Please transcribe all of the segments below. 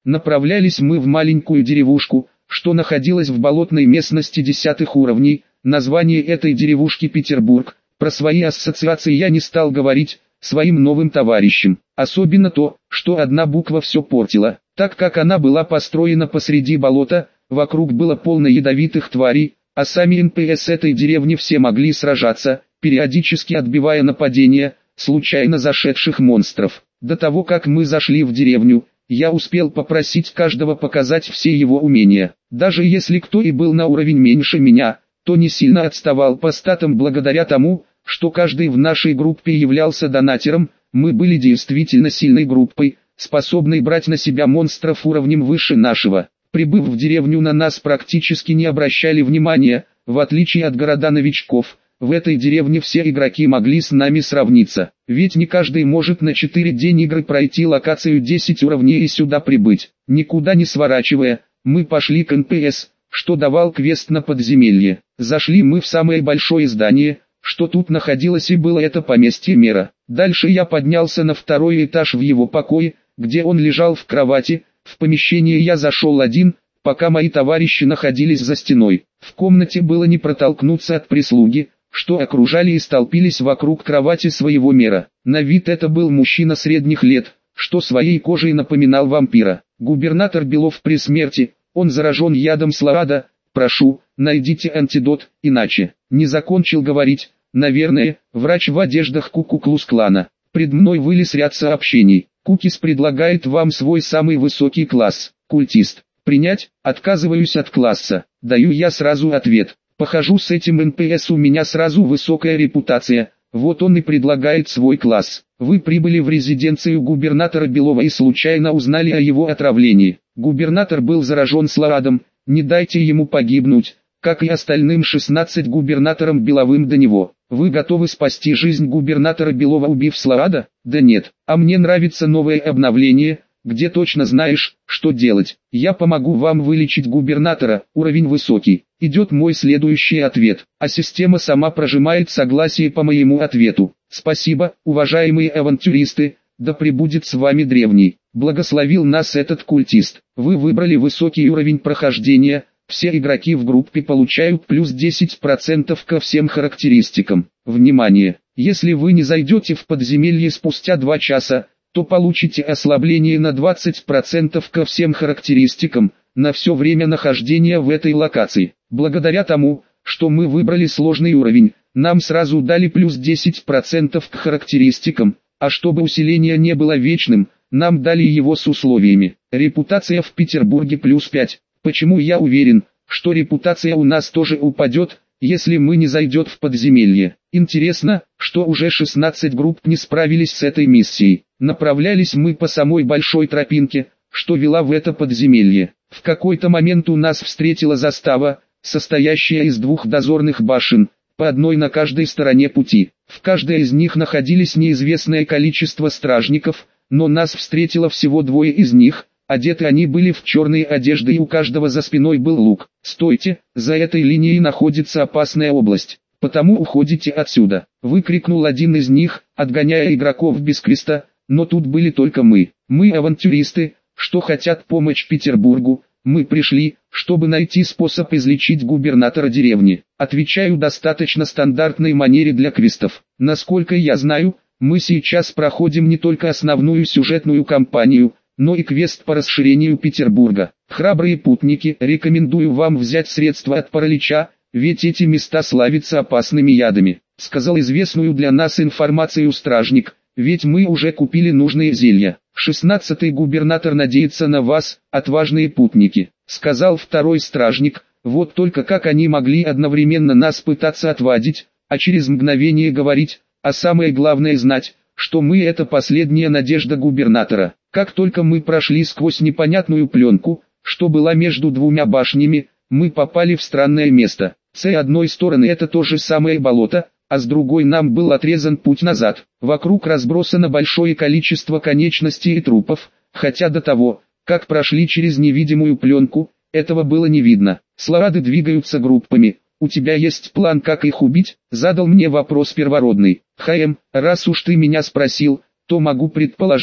Направлялись мы в маленькую деревушку, что находилась в болотной местности 10 уровней. Название этой деревушки Петербург. Про свои ассоциации я не стал говорить своим новым товарищам. Особенно то, что одна буква все портила. Так как она была построена посреди болота, вокруг было полно ядовитых тварей, а сами НПС этой деревни все могли сражаться, периодически отбивая нападения случайно зашедших монстров. До того как мы зашли в деревню, я успел попросить каждого показать все его умения. Даже если кто и был на уровень меньше меня, то не сильно отставал по статам благодаря тому, что каждый в нашей группе являлся донатером. Мы были действительно сильной группой, способной брать на себя монстров уровнем выше нашего. Прибыв в деревню, на нас практически не обращали внимания, в отличие от города новичков. В этой деревне все игроки могли с нами сравниться, ведь не каждый может на 4 день игры пройти локацию 10 уровней и сюда прибыть. Никуда не сворачивая, мы пошли к НПС, что давал квест на подземелье. Зашли мы в самое большое здание, что тут находилось, и было это поместье мэра. Дальше я поднялся на 2-й этаж в его покое, где он лежал в кровати. В помещение я зашел один, пока мои товарищи находились за стеной. В комнате было не протолкнуться от прислуги, что окружали и столпились вокруг кровати своего мэра. На вид это был мужчина средних лет, что своей кожей напоминал вампира. Губернатор Белов при смерти, он заражен ядом Слоада. Прошу, найдите антидот, иначе. Не закончил говорить, наверное, врач в одеждах Ку-Клукс-клана. Пред мной вылез ряд сообщений. Кукис предлагает вам свой самый высокий класс, культист. Принять, отказываюсь от класса. Даю я сразу ответ. Похожу с этим НПС, у меня сразу высокая репутация, вот он и предлагает свой класс. Вы прибыли в резиденцию губернатора Белова и случайно узнали о его отравлении. Губернатор был заражен Слоадом, не дайте ему погибнуть, как и остальным 16 губернаторам Беловым до него. Вы готовы спасти жизнь губернатора Белова, убив Слоада? Да нет, а мне нравится новое обновление, где точно знаешь, что делать. Я помогу вам вылечить губернатора, уровень высокий. Идет мой следующий ответ, а система сама прожимает согласие по моему ответу. Спасибо, уважаемые авантюристы, да пребудет с вами древний. Благословил нас этот культист. Вы выбрали высокий уровень прохождения. Все игроки в группе получают плюс 10% ко всем характеристикам. Внимание! Если вы не зайдете в подземелье спустя 2 часа, то получите ослабление на 20% ко всем характеристикам, на все время нахождения в этой локации. Благодаря тому, что мы выбрали сложный уровень, нам сразу дали плюс 10% к характеристикам, а чтобы усиление не было вечным, нам дали его с условиями. Репутация в Петербурге плюс 5. Почему я уверен, что репутация у нас тоже упадет, если мы не зайдем в подземелье? Интересно, что уже 16 групп не справились с этой миссией. Направлялись мы по самой большой тропинке, что вела в это подземелье. В какой-то момент у нас встретила застава, состоящая из 2 дозорных башен, по одной на каждой стороне пути. В каждой из них находились неизвестное количество стражников, но нас встретило всего 2 из них. Одеты они были в черные одежды, и у каждого за спиной был лук. «Стойте, за этой линией находится опасная область, потому уходите отсюда!» Выкрикнул один из них, отгоняя игроков без квеста, но тут были только мы. Мы авантюристы, что хотят помочь Петербургу. Мы пришли, чтобы найти способ излечить губернатора деревни. Отвечаю достаточно стандартной манере для квестов. Насколько я знаю, мы сейчас проходим не только основную сюжетную кампанию, но и квест по расширению Петербурга. Храбрые путники, рекомендую вам взять средства от паралича, ведь эти места славятся опасными ядами. Сказал известную для нас информацию стражник, ведь мы уже купили нужные зелья. 16-й губернатор надеется на вас, отважные путники, сказал второй стражник. Вот только как они могли одновременно нас пытаться отвадить, а через мгновение говорить, а самое главное знать, что мы это последняя надежда губернатора. Как только мы прошли сквозь непонятную пленку, что была между 2 башнями, мы попали в странное место. С одной стороны это то же самое болото, а с другой нам был отрезан путь назад. Вокруг разбросано большое количество конечностей и трупов, хотя до того, как прошли через невидимую пленку, этого было не видно. Слоады двигаются группами. «У тебя есть план, как их убить?» — задал мне вопрос первородный. «Раз уж ты меня спросил, то могу предположить,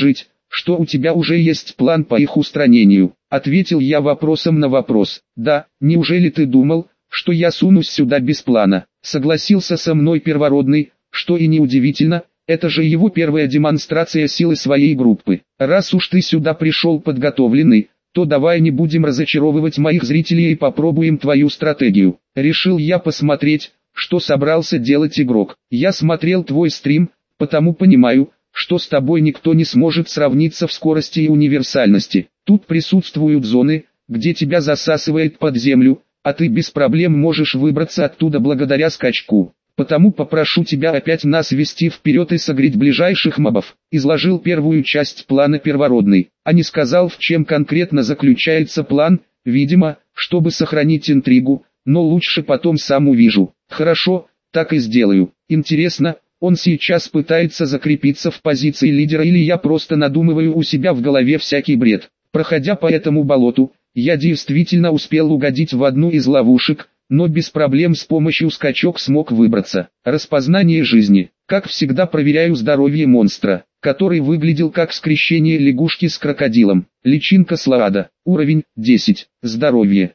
что у тебя уже есть план по их устранению. Ответил я вопросом на вопрос. Да, неужели ты думал, что я сунусь сюда без плана? Согласился со мной Первородный, что и неудивительно, это же его первая демонстрация силы своей группы. Раз уж ты сюда пришел подготовленный, то давай не будем разочаровывать моих зрителей и попробуем твою стратегию. Решил я посмотреть, что собрался делать игрок. Я смотрел твой стрим, потому понимаю, что с тобой никто не сможет сравниться в скорости и универсальности. Тут присутствуют зоны, где тебя засасывает под землю, а ты без проблем можешь выбраться оттуда благодаря скачку. Потому попрошу тебя опять нас вести вперед и согреть ближайших мобов. Изложил первую часть плана Первородный, а не сказал, в чем конкретно заключается план, видимо, чтобы сохранить интригу, но лучше потом сам увижу. Хорошо, так и сделаю. Интересно, он сейчас пытается закрепиться в позиции лидера или я просто надумываю у себя в голове всякий бред. Проходя по этому болоту, я действительно успел угодить в одну из ловушек, но без проблем с помощью скачок смог выбраться. Распознание жизни. Как всегда проверяю здоровье монстра, который выглядел как скрещение лягушки с крокодилом. Личинка Слаада. Уровень 10. Здоровье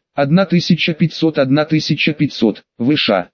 1500. Выша.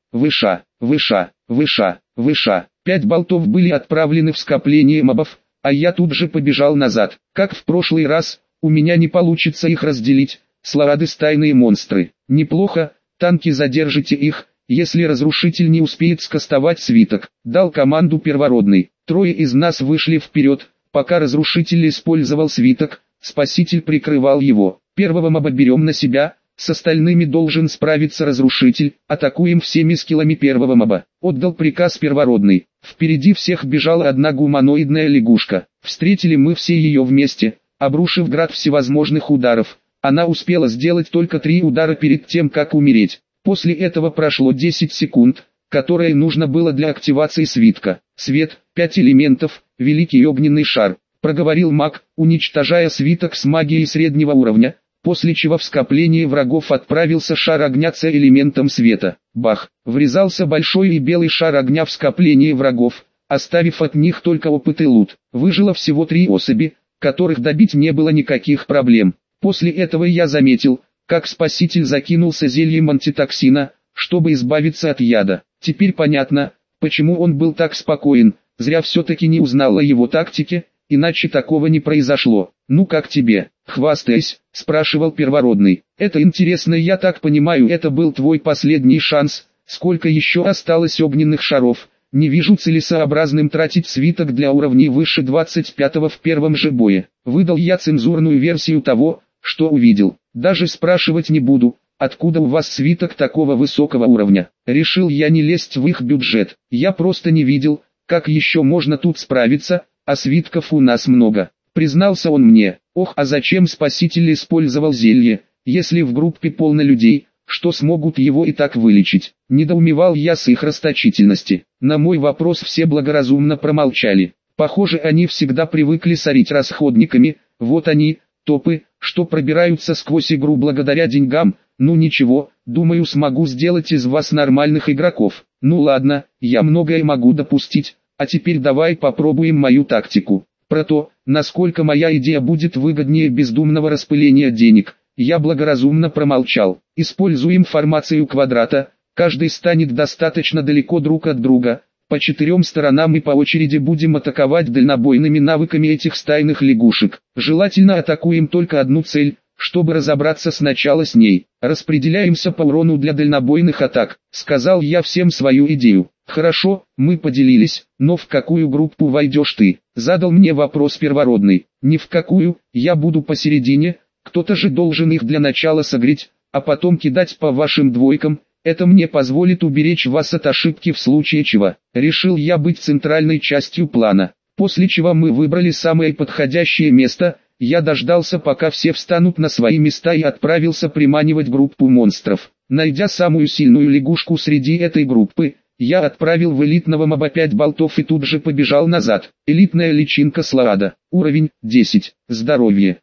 5 болтов были отправлены в скопление мобов, а я тут же побежал назад. Как в прошлый раз, у меня не получится их разделить. Слаады стайные монстры. Неплохо. Танки, задержите их, если разрушитель не успеет скастовать свиток. Дал команду Первородный. Трое из нас вышли вперед, пока разрушитель использовал свиток, спаситель прикрывал его. Первого моба берем на себя, с остальными должен справиться разрушитель, атакуем всеми скиллами первого моба. Отдал приказ Первородный. Впереди всех бежала одна гуманоидная лягушка. Встретили мы все ее вместе, обрушив град всевозможных ударов. Она успела сделать только 3 удара перед тем, как умереть. После этого прошло 10 секунд, которые нужно было для активации свитка. Свет, 5 элементов, великий огненный шар, проговорил маг, уничтожая свиток с магией среднего уровня, после чего в скопление врагов отправился шар огня с элементом света. Бах! Врезался большой и белый шар огня в скопление врагов, оставив от них только опыт и лут. Выжило всего 3 особи, которых добить не было никаких проблем. После этого я заметил, как спаситель закинулся зельем антитоксина, чтобы избавиться от яда. Теперь понятно, почему он был так спокоен, зря все-таки не узнал о его тактике, иначе такого не произошло. «Ну как тебе, хвастаясь?» – спрашивал Первородный. «Это интересно, я так понимаю, это был твой последний шанс. Сколько еще осталось огненных шаров? Не вижу целесообразным тратить свиток для уровней выше 25-го в первом же бое». Выдал я цензурную версию того, что увидел. Даже спрашивать не буду, откуда у вас свиток такого высокого уровня. Решил я не лезть в их бюджет. Я просто не видел, как еще можно тут справиться, а свитков у нас много. Признался он мне. Ох, а зачем спаситель использовал зелье, если в группе полно людей, что смогут его и так вылечить? Недоумевал я с их расточительности. На мой вопрос все благоразумно промолчали. Похоже, они всегда привыкли сорить расходниками, вот они, топы, что пробираются сквозь игру благодаря деньгам. Ну ничего, думаю, смогу сделать из вас нормальных игроков. Ну ладно, я многое могу допустить, а теперь давай попробуем мою тактику. Про то, насколько моя идея будет выгоднее бездумного распыления денег, я благоразумно промолчал. Используем формацию квадрата, каждый станет достаточно далеко друг от друга, по 4 сторонам и по очереди будем атаковать дальнобойными навыками этих стайных лягушек. Желательно атакуем только одну цель, чтобы разобраться сначала с ней. Распределяемся по урону для дальнобойных атак. Сказал я всем свою идею. Хорошо, мы поделились, но в какую группу войдешь ты? Задал мне вопрос Первородный. Ни в какую, я буду посередине, кто-то же должен их для начала согреть, а потом кидать по вашим двойкам. Это мне позволит уберечь вас от ошибки в случае чего. Решил я быть центральной частью плана. После чего мы выбрали самое подходящее место. Я дождался, пока все встанут на свои места и отправился приманивать группу монстров. Найдя самую сильную лягушку среди этой группы, я отправил в элитного моба 5 болтов и тут же побежал назад. Элитная личинка Слаада. Уровень 10. Здоровье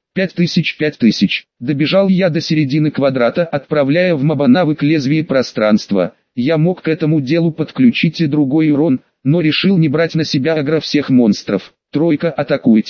5000. Добежал я до середины квадрата, отправляя в моба навык лезвие пространства. Я мог к этому делу подключить и другой урон, но решил не брать на себя агро всех монстров. Тройка, атакуйте.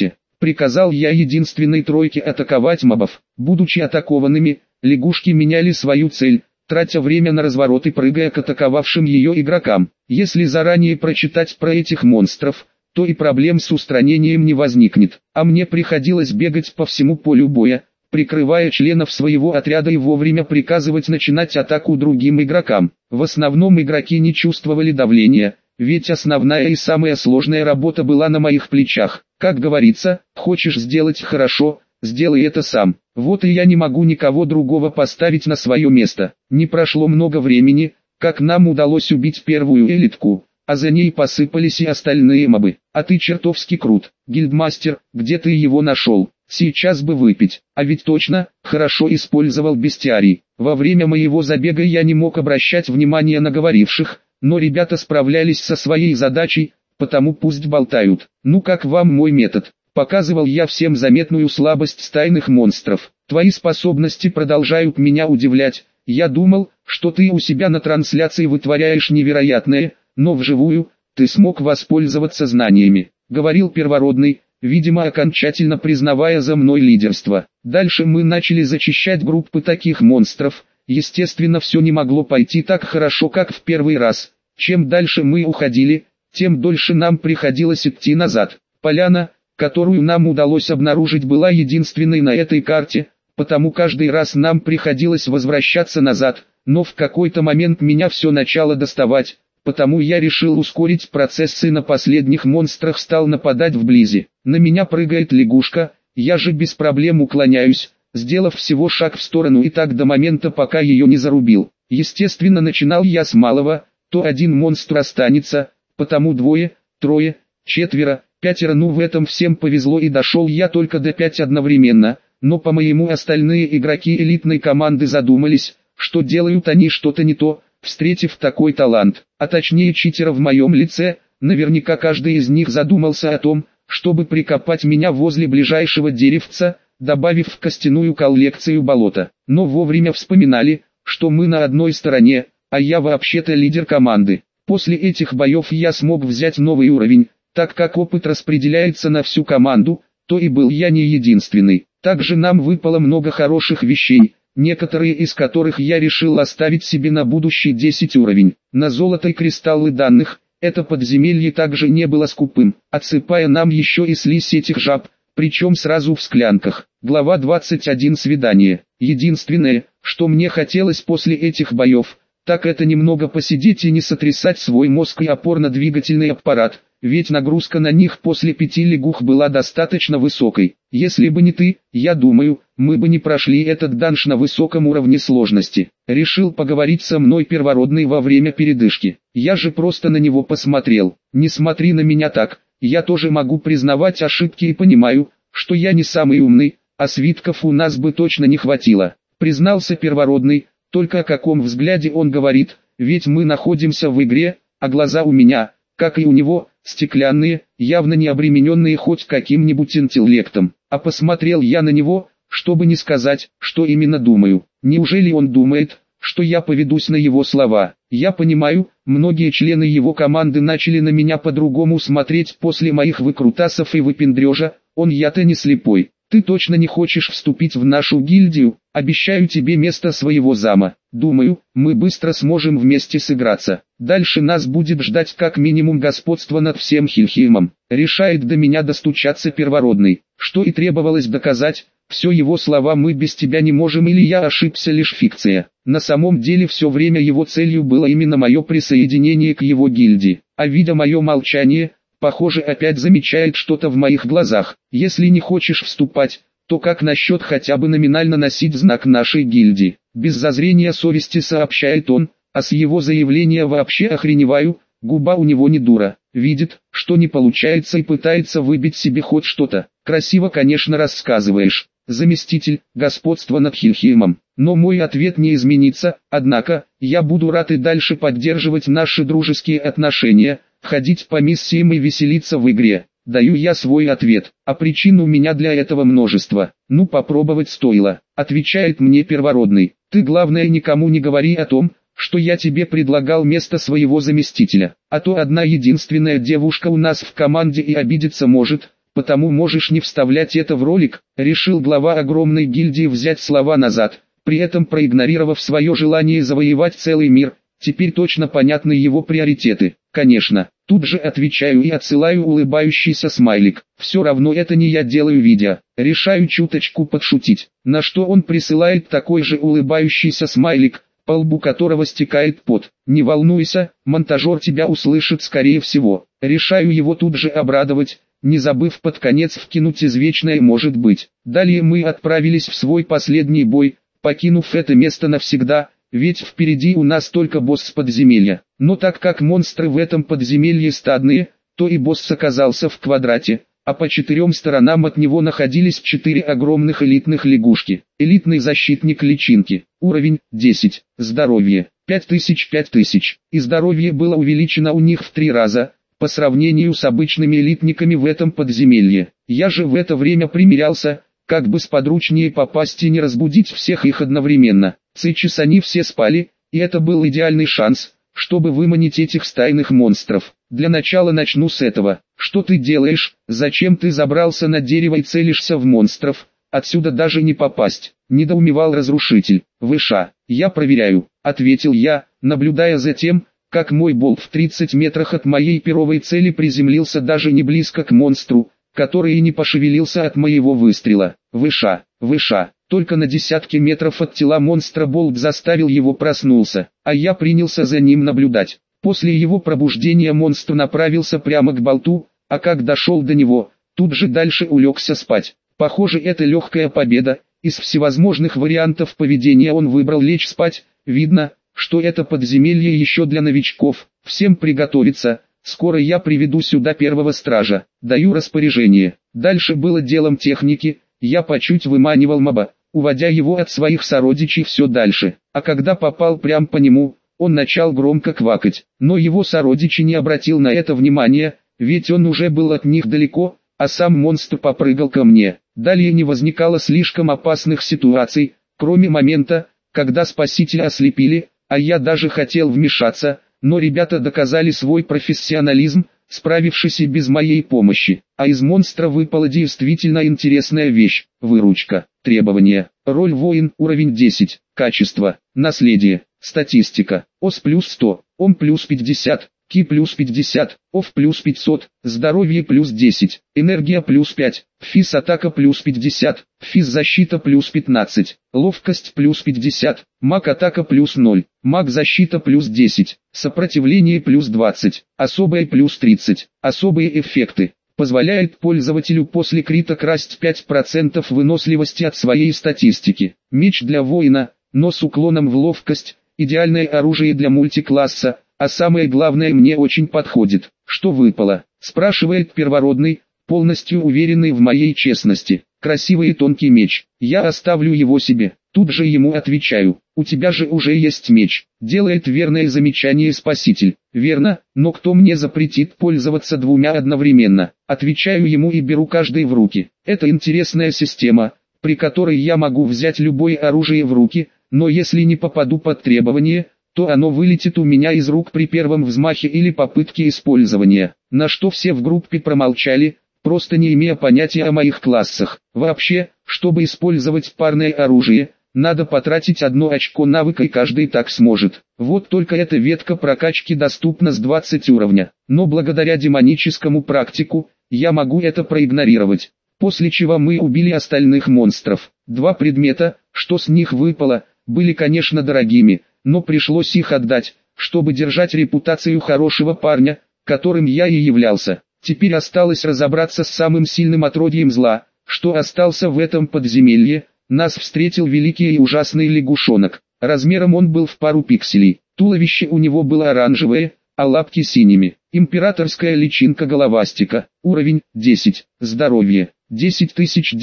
Приказал я единственной тройке атаковать мобов. Будучи атакованными, лягушки меняли свою цель, тратя время на разворот и прыгая к атаковавшим ее игрокам. Если заранее прочитать про этих монстров, то и проблем с устранением не возникнет. А мне приходилось бегать по всему полю боя, прикрывая членов своего отряда и вовремя приказывать начинать атаку другим игрокам. В основном игроки не чувствовали давления, ведь основная и самая сложная работа была на моих плечах. Как говорится, хочешь сделать хорошо, сделай это сам. Вот и я не могу никого другого поставить на свое место. Не прошло много времени, как нам удалось убить первую элитку, а за ней посыпались и остальные мобы. А ты чертовски крут, гильдмастер, где ты его нашел? Сейчас бы выпить. А ведь точно, хорошо использовал бестиарий. Во время моего забега я не мог обращать внимание на говоривших, но ребята справлялись со своей задачей, потому пусть болтают. Ну как вам мой метод? Показывал я всем заметную слабость стайных монстров. Твои способности продолжают меня удивлять. Я думал, что ты у себя на трансляции вытворяешь невероятное, но вживую, ты смог воспользоваться знаниями, говорил первородный, видимо окончательно признавая за мной лидерство. Дальше мы начали зачищать группы таких монстров. Естественно, все не могло пойти так хорошо, как в первый раз. Чем дальше мы уходили, тем дольше нам приходилось идти назад. Поляна, которую нам удалось обнаружить, была единственной на этой карте, потому каждый раз нам приходилось возвращаться назад, но в какой-то момент меня все начало доставать, потому я решил ускорить процесс и на последних монстрах стал нападать вблизи. На меня прыгает лягушка, я же без проблем уклоняюсь, сделав всего шаг в сторону и так до момента, пока ее не зарубил. Естественно, начинал я с малого, то один монстр останется, потому двое, трое, четверо, пятеро, ну в этом всем повезло и дошел я только до 5 одновременно, но по-моему остальные игроки элитной команды задумались, что делают они что-то не то, встретив такой талант, а точнее читера в моем лице. Наверняка каждый из них задумался о том, чтобы прикопать меня возле ближайшего деревца, добавив в костяную коллекцию болота. Но вовремя вспоминали, что мы на одной стороне, а я вообще-то лидер команды. После этих боев я смог взять новый уровень, так как опыт распределяется на всю команду, то и был я не единственный. Также нам выпало много хороших вещей, некоторые из которых я решил оставить себе на будущий 10 уровень. На золото и кристаллы данных, это подземелье также не было скупым, отсыпая нам еще и слизь этих жаб, причем сразу в склянках. Глава 21. Свидание. Единственное, что мне хотелось после этих боев, так это немного посидеть и не сотрясать свой мозг и опорно-двигательный аппарат, ведь нагрузка на них после 5 лягух была достаточно высокой. Если бы не ты, я думаю, мы бы не прошли этот данж на высоком уровне сложности. Решил поговорить со мной первородный во время передышки. Я же просто на него посмотрел. Не смотри на меня так, я тоже могу признавать ошибки и понимаю, что я не самый умный, а свитков у нас бы точно не хватило. Признался первородный, только о каком взгляде он говорит, ведь мы находимся в игре, а глаза у меня, как и у него, стеклянные, явно не обремененные хоть каким-нибудь интеллектом. А посмотрел я на него, чтобы не сказать, что именно думаю. Неужели он думает, что я поведусь на его слова? Я понимаю, многие члены его команды начали на меня по-другому смотреть после моих выкрутасов и выпендрежа, я-то не слепой. Ты точно не хочешь вступить в нашу гильдию? Обещаю тебе место своего зама. Думаю, мы быстро сможем вместе сыграться. Дальше нас будет ждать как минимум господство над всем Хильхеймом. Решает до меня достучаться первородный. Что и требовалось доказать, все его слова «мы без тебя не можем» или «я ошибся» лишь фикция. На самом деле все время его целью было именно мое присоединение к его гильдии. А видя мое молчание, похоже, опять замечает что-то в моих глазах. Если не хочешь вступать, то как насчет хотя бы номинально носить знак нашей гильдии? Без зазрения совести сообщает он, а с его заявления вообще охреневаю, губа у него не дура. Видит, что не получается и пытается выбить себе хоть что-то. Красиво, конечно, рассказываешь, заместитель, господство над Хильхеймом. Но мой ответ не изменится, однако, я буду рад и дальше поддерживать наши дружеские отношения, ходить по миссиям и веселиться в игре. Даю я свой ответ, а причин у меня для этого множество. Ну попробовать стоило, отвечает мне первородный. Ты главное никому не говори о том, что я тебе предлагал место своего заместителя, а то одна единственная девушка у нас в команде и обидеться может, потому можешь не вставлять это в ролик, решил глава огромной гильдии взять слова назад, при этом проигнорировав свое желание завоевать целый мир. Теперь точно понятны его приоритеты. Конечно, тут же отвечаю и отсылаю улыбающийся смайлик. Все равно это не я делаю видео. Решаю чуточку подшутить, на что он присылает такой же улыбающийся смайлик, по лбу которого стекает пот. Не волнуйся, монтажер тебя услышит скорее всего. Решаю его тут же обрадовать, не забыв под конец вкинуть извечное «может быть». Далее мы отправились в свой последний бой, покинув это место навсегда. Ведь впереди у нас только босс подземелья. Но так как монстры в этом подземелье стадные, то и босс оказался в квадрате, а по 4 сторонам от него находились 4 огромных элитных лягушки. Элитный защитник личинки. Уровень 10. Здоровье 5000. И здоровье было увеличено у них в 3 раза, по сравнению с обычными элитниками в этом подземелье. Я же в это время примерялся, как бы сподручнее попасть и не разбудить всех их одновременно. Сейчас они все спали, и это был идеальный шанс, чтобы выманить этих стайных монстров. Для начала начну с этого. Что ты делаешь? Зачем ты забрался на дерево и целишься в монстров? Отсюда даже не попасть. Недоумевал разрушитель. Выша. Я проверяю, ответил я, наблюдая за тем, как мой болт в 30 метрах от моей первой цели приземлился даже не близко к монстру, который и не пошевелился от моего выстрела. Выша. Только на десятки метров от тела монстра болт заставил его проснуться, а я принялся за ним наблюдать. После его пробуждения монстр направился прямо к болту, а как дошел до него, тут же дальше улегся спать. Похоже, это легкая победа. Из всевозможных вариантов поведения он выбрал лечь спать. Видно, что это подземелье еще для новичков. Всем приготовиться. Скоро я приведу сюда первого стража. Даю распоряжение. Дальше было делом техники. Я по чуть выманивал моба, уводя его от своих сородичей все дальше. А когда попал прямо по нему, он начал громко квакать. Но его сородичи не обратил на это внимания, ведь он уже был от них далеко, а сам монстр попрыгал ко мне. Далее не возникало слишком опасных ситуаций, кроме момента, когда спасителя ослепили, а я даже хотел вмешаться, но ребята доказали свой профессионализм, справившись и без моей помощи. А из монстра выпала действительно интересная вещь – выручка. Требования. Роль воин, уровень 10. Качество. Наследие. Статистика. ОС плюс 100, ОМ плюс 50, КИ плюс 50, ОФ плюс 500, здоровье плюс 10, энергия плюс 5, физ атака плюс 50, физ защита плюс 15, ловкость плюс 50, маг атака плюс 0, маг защита плюс 10, сопротивление плюс 20, особое плюс 30, особые эффекты. Позволяет пользователю после крита красть 5% выносливости от своей статистики. Меч для воина, но с уклоном в ловкость, идеальное оружие для мультикласса, а самое главное мне очень подходит. Что выпало? Спрашивает первородный, полностью уверенный в моей честности. Красивый и тонкий меч. Я оставлю его себе. Тут же ему отвечаю. У тебя же уже есть меч. Делает верное замечание спаситель. Верно, но кто мне запретит пользоваться двумя одновременно? Отвечаю ему и беру каждый в руки. Это интересная система, при которой я могу взять любое оружие в руки, но если не попаду под требование, то оно вылетит у меня из рук при первом взмахе или попытке использования. На что все в группе промолчали, просто не имея понятия о моих классах. Вообще, чтобы использовать парное оружие, надо потратить 1 очко навыка и каждый так сможет. Вот только эта ветка прокачки доступна с 20 уровня. Но благодаря демоническому практику, я могу это проигнорировать. После чего мы убили остальных монстров. 2 предмета, что с них выпало, были конечно дорогими, но пришлось их отдать, чтобы держать репутацию хорошего парня, которым я и являлся. Теперь осталось разобраться с самым сильным отродьем зла, что остался в этом подземелье. Нас встретил великий и ужасный лягушонок. Размером он был в пару пикселей. Туловище у него было оранжевое, а лапки синими. Императорская личинка головастика. Уровень 10. Здоровье 10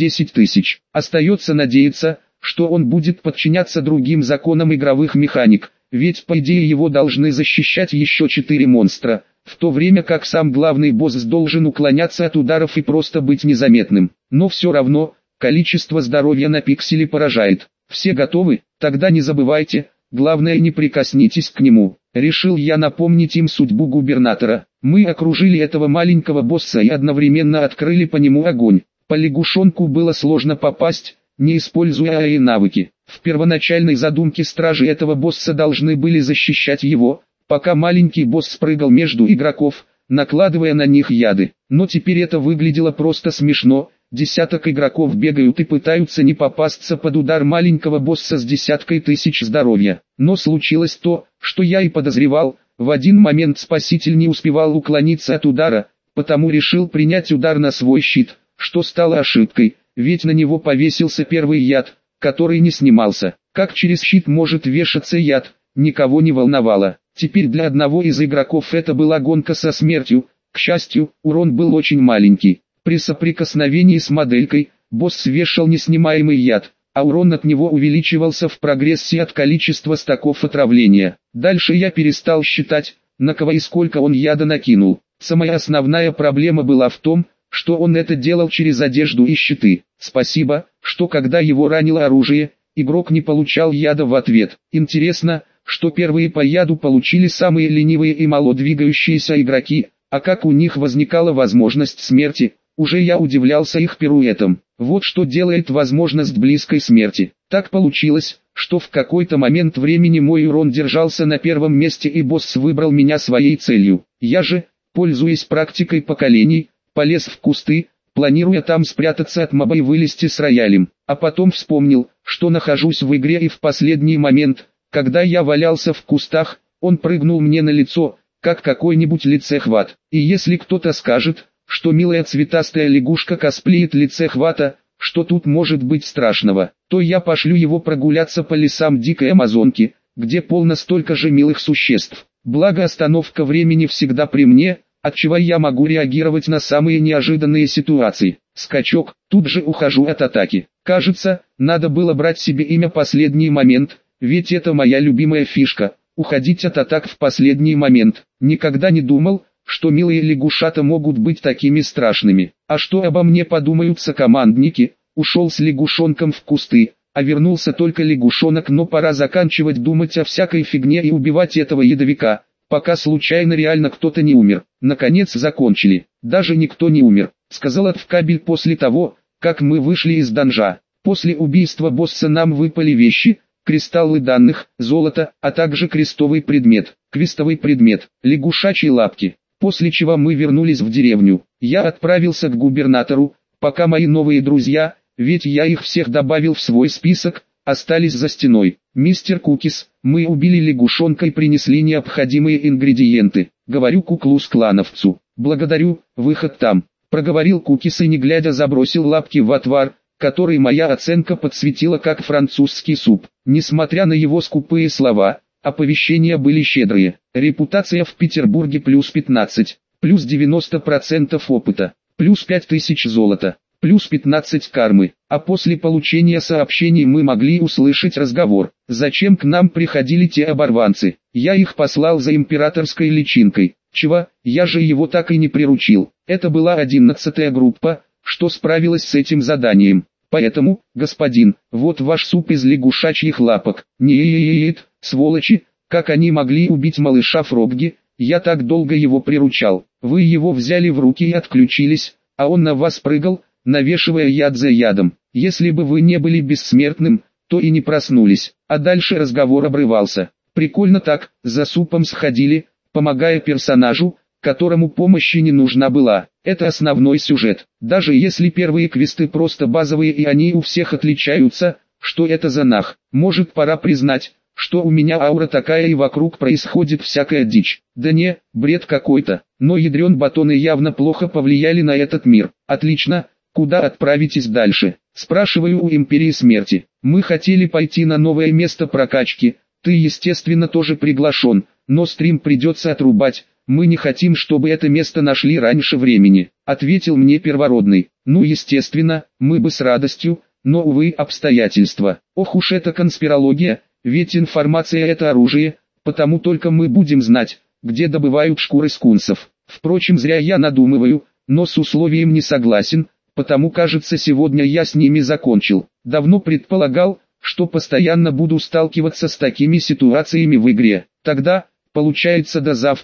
000. Остается надеяться, что он будет подчиняться другим законам игровых механик, ведь по идее его должны защищать еще 4 монстра, в то время как сам главный босс должен уклоняться от ударов и просто быть незаметным. Но все равно, количество здоровья на пикселе поражает. Все готовы? Тогда не забывайте, главное не прикоснитесь к нему. Решил я напомнить им судьбу губернатора. Мы окружили этого маленького босса и одновременно открыли по нему огонь. По лягушонку было сложно попасть, не используя АИ навыки. В первоначальной задумке стражи этого босса должны были защищать его, пока маленький босс спрыгал между игроков, накладывая на них яды. Но теперь это выглядело просто смешно. Десяток игроков бегают и пытаются не попасться под удар маленького босса с десяткой тысяч здоровья. Но случилось то, что я и подозревал. В один момент спаситель не успевал уклониться от удара, потому решил принять удар на свой щит, что стало ошибкой, ведь на него повесился первый яд, который не снимался. Как через щит может вешаться яд, никого не волновало. Теперь для одного из игроков это была гонка со смертью. К счастью, урон был очень маленький. При соприкосновении с моделькой, босс вешал неснимаемый яд, а урон от него увеличивался в прогрессии от количества стаков отравления. Дальше я перестал считать, на кого и сколько он яда накинул. Самая основная проблема была в том, что он это делал через одежду и щиты. Спасибо, что когда его ранило оружие, игрок не получал яда в ответ. Интересно, что первые по яду получили самые ленивые и мало двигающиеся игроки, а как у них возникала возможность смерти, уже я удивлялся их пируэтам. Вот что делает возможность близкой смерти. Так получилось, что в какой-то момент времени мой урон держался на первом месте и босс выбрал меня своей целью. Я же, пользуясь практикой поколений, полез в кусты, планируя там спрятаться от моба и вылезти с роялем. А потом вспомнил, что нахожусь в игре, и в последний момент, когда я валялся в кустах, он прыгнул мне на лицо, как какой-нибудь лицехват. И если кто-то скажет, что милая цветастая лягушка косплеит лицехвата, что тут может быть страшного, то я пошлю его прогуляться по лесам дикой Амазонки, где полно столько же милых существ. Благо остановка времени всегда при мне, отчего я могу реагировать на самые неожиданные ситуации. Скачок, тут же ухожу от атаки. Кажется, надо было брать себе имя «Последний момент», ведь это моя любимая фишка – уходить от атак в последний момент. Никогда не думал, что милые лягушата могут быть такими страшными. А что обо мне подумают сокомандники? Ушел с лягушонком в кусты, а вернулся только лягушонок, но пора заканчивать думать о всякой фигне и убивать этого ядовика, пока случайно реально кто-то не умер. Наконец закончили. Даже никто не умер, сказал Откабель после того, как мы вышли из данжа. После убийства босса нам выпали вещи, кристаллы данных, золото, а также крестовый предмет, квестовый предмет, лягушачьи лапки. После чего мы вернулись в деревню. Я отправился к губернатору, пока мои новые друзья, ведь я их всех добавил в свой список, остались за стеной. «Мистер Кукис, мы убили лягушонка и принесли необходимые ингредиенты», — говорю Куклус-клановцу. «Благодарю, выход там», — проговорил Кукис и не глядя забросил лапки в отвар, который моя оценка подсветила как французский суп. Несмотря на его скупые слова, оповещения были щедрые. Репутация в Петербурге плюс 15, плюс 90% опыта, плюс 5000 золота, плюс 15 кармы. А после получения сообщений мы могли услышать разговор. Зачем к нам приходили те оборванцы? Я их послал за императорской личинкой. Чего? Я же его так и не приручил. Это была 11-я группа, что справилась с этим заданием. Поэтому, господин, вот ваш суп из лягушачьих лапок. Нет, сволочи, как они могли убить малыша Фрогги? Я так долго его приручал. Вы его взяли в руки и отключились, а он на вас прыгал, навешивая яд за ядом. Если бы вы не были бессмертным, то и не проснулись. А дальше разговор обрывался. Прикольно так, за супом сходили, помогая персонажу, которому помощи не нужна была. Это основной сюжет. Даже если первые квесты просто базовые и они у всех отличаются, что это за нах? Может, пора признать, что у меня аура такая и вокруг происходит всякая дичь. Да не, бред какой-то. Но ядрен батоны явно плохо повлияли на этот мир. Отлично, куда отправитесь дальше? Спрашиваю у Империи Смерти. Мы хотели пойти на новое место прокачки. Ты, естественно, тоже приглашен, но стрим придется отрубать. Мы не хотим, чтобы это место нашли раньше времени, ответил мне Первородный. Ну, естественно, мы бы с радостью, но, увы, обстоятельства. Ох уж эта конспирология, ведь информация — это оружие, потому только мы будем знать, где добывают шкуры скунсов. Впрочем, зря я надумываю, но с условием не согласен, потому кажется, сегодня я с ними закончил. Давно предполагал, что постоянно буду сталкиваться с такими ситуациями в игре. Тогда, получается, до завтра.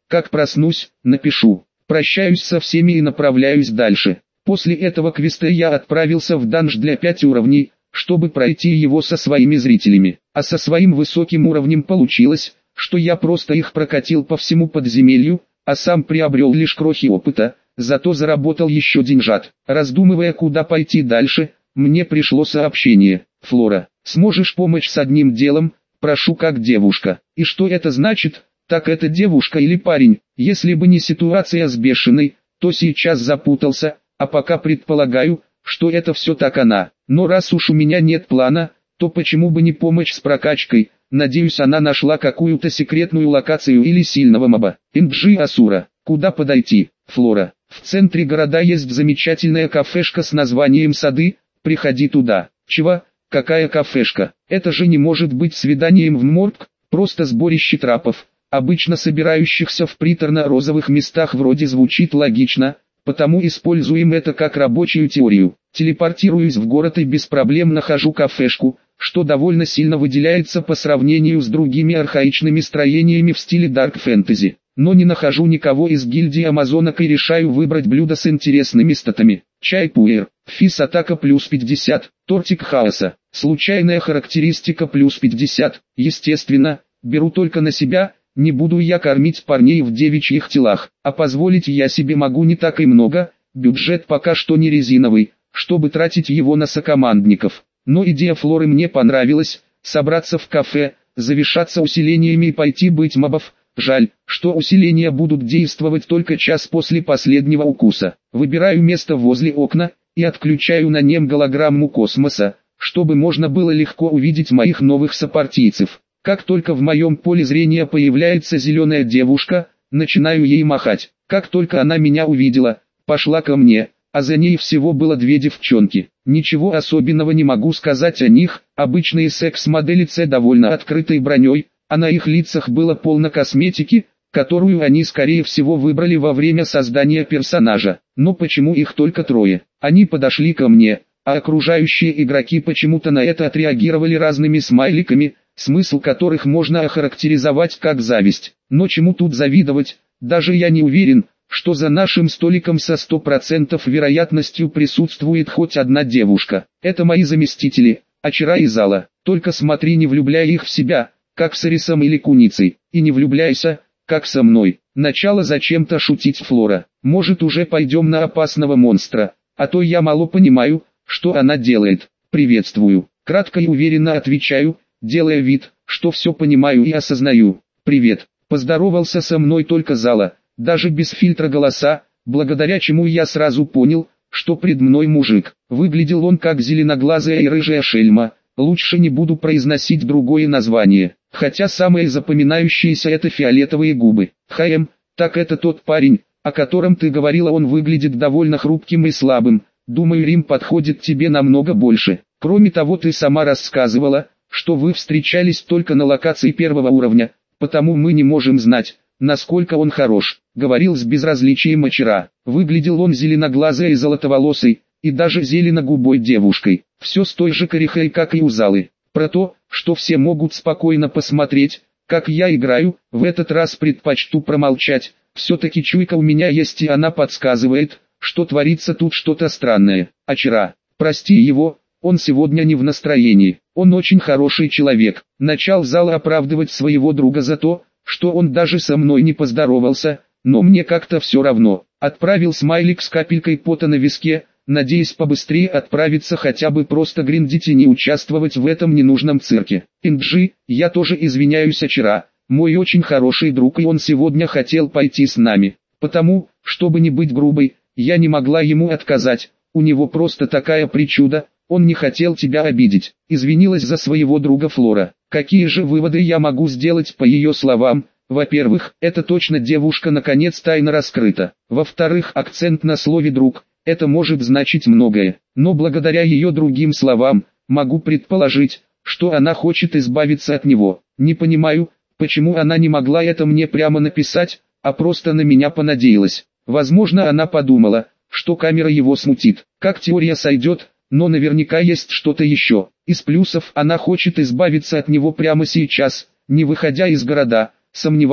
Как проснусь, напишу. Прощаюсь со всеми и направляюсь дальше. После этого квеста я отправился в данж для 5 уровней, чтобы пройти его со своими зрителями. А со своим высоким уровнем получилось, что я просто их прокатил по всему подземелью, а сам приобрел лишь крохи опыта, зато заработал еще деньжат. Раздумывая, куда пойти дальше, мне пришло сообщение: «Флора, сможешь помочь с одним делом? Прошу как девушка». И что это значит? Так это девушка или парень? Если бы не ситуация с бешеной, то сейчас запутался, а пока предполагаю, что это все так она. Но раз уж у меня нет плана, то почему бы не помочь с прокачкой? Надеюсь, она нашла какую-то секретную локацию или сильного моба. Инджи Асура. Куда подойти? Флора. В центре города есть замечательная кафешка с названием «Сады», приходи туда. Чего? Какая кафешка? Это же не может быть свиданием в морг, просто сборище трапов, обычно собирающихся в приторно-розовых местах вроде звучит логично, потому используем это как рабочую теорию. Телепортируюсь в город и без проблем нахожу кафешку, что довольно сильно выделяется по сравнению с другими архаичными строениями в стиле Dark Fantasy. Но не нахожу никого из гильдии амазонок и решаю выбрать блюдо с интересными статами. Чай пуэр, физ атака плюс 50, тортик хаоса, случайная характеристика плюс 50. Естественно, беру только на себя, не буду я кормить парней в девичьих телах, а позволить я себе могу не так и много, бюджет пока что не резиновый, чтобы тратить его на сокомандников. Но идея Флоры мне понравилась, собраться в кафе, завершаться усилениями и пойти быть мобов. Жаль, что усиления будут действовать только час после последнего укуса. Выбираю место возле окна и отключаю на нем голограмму космоса, чтобы можно было легко увидеть моих новых сопартийцев. Как только в моем поле зрения появляется зеленая девушка, начинаю ей махать. Как только она меня увидела, пошла ко мне, а за ней всего было 2 девчонки. Ничего особенного не могу сказать о них, обычные секс-модели с довольно открытой броней, а на их лицах было полно косметики, которую они скорее всего выбрали во время создания персонажа. Но почему их только 3? Они подошли ко мне, а окружающие игроки почему-то на это отреагировали разными смайликами, смысл которых можно охарактеризовать как зависть. Но чему тут завидовать, даже я не уверен, что за нашим столиком со 100% вероятностью присутствует хоть одна девушка. Это мои заместители, Ачира и Зала. Только смотри, не влюбляй их в себя, как с Ирисом или Куницей, и не влюбляйся, как со мной. Начало зачем-то шутить Флора. Может, уже пойдем на опасного монстра, а то я мало понимаю, что она делает. Приветствую. Кратко и уверенно отвечаю, делая вид, что все понимаю и осознаю. Привет. Поздоровался со мной только Зала, даже без фильтра голоса, благодаря чему я сразу понял, что пред мной мужик. Выглядел он как зеленоглазая и рыжая шельма. Лучше не буду произносить другое название, хотя самые запоминающиеся это фиолетовые губы. Так это тот парень, о котором ты говорила, он выглядит довольно хрупким и слабым. Думаю, Рим подходит тебе намного больше. Кроме того, ты сама рассказывала, что вы встречались только на локации 1-го уровня, потому мы не можем знать, насколько он хорош. Говорил с безразличием Ачира. Выглядел он зеленоглазой и золотоволосой, и даже зеленогубой девушкой. Все с той же корихой, как и у Залы. Про то, что все могут спокойно посмотреть, как я играю, в этот раз предпочту промолчать. Все-таки чуйка у меня есть, и она подсказывает, что творится тут что-то странное. Ачира, прости его, он сегодня не в настроении. Он очень хороший человек. Начал Зала оправдывать своего друга за то, что он даже со мной не поздоровался, но мне как-то все равно. Отправил смайлик с капелькой пота на виске, надеясь побыстрее отправиться хотя бы просто гриндить и не участвовать в этом ненужном цирке. Инджи, я тоже извиняюсь, Ачира, мой очень хороший друг, и он сегодня хотел пойти с нами. Потому, чтобы не быть грубой, я не могла ему отказать, у него просто такая причуда, он не хотел тебя обидеть. Извинилась за своего друга Флора. Какие же выводы я могу сделать по ее словам? Во-первых, это точно девушка наконец тайна раскрыта. Во-вторых, акцент на слове «друг». Это может значить многое, но благодаря ее другим словам, могу предположить, что она хочет избавиться от него. Не понимаю, почему она не могла это мне прямо написать, а просто на меня понадеялась. Возможно, она подумала, что камера его смутит. Как теория сойдет, но наверняка есть что-то еще. Из плюсов, она хочет избавиться от него прямо сейчас, не выходя из города. Сомневаюсь,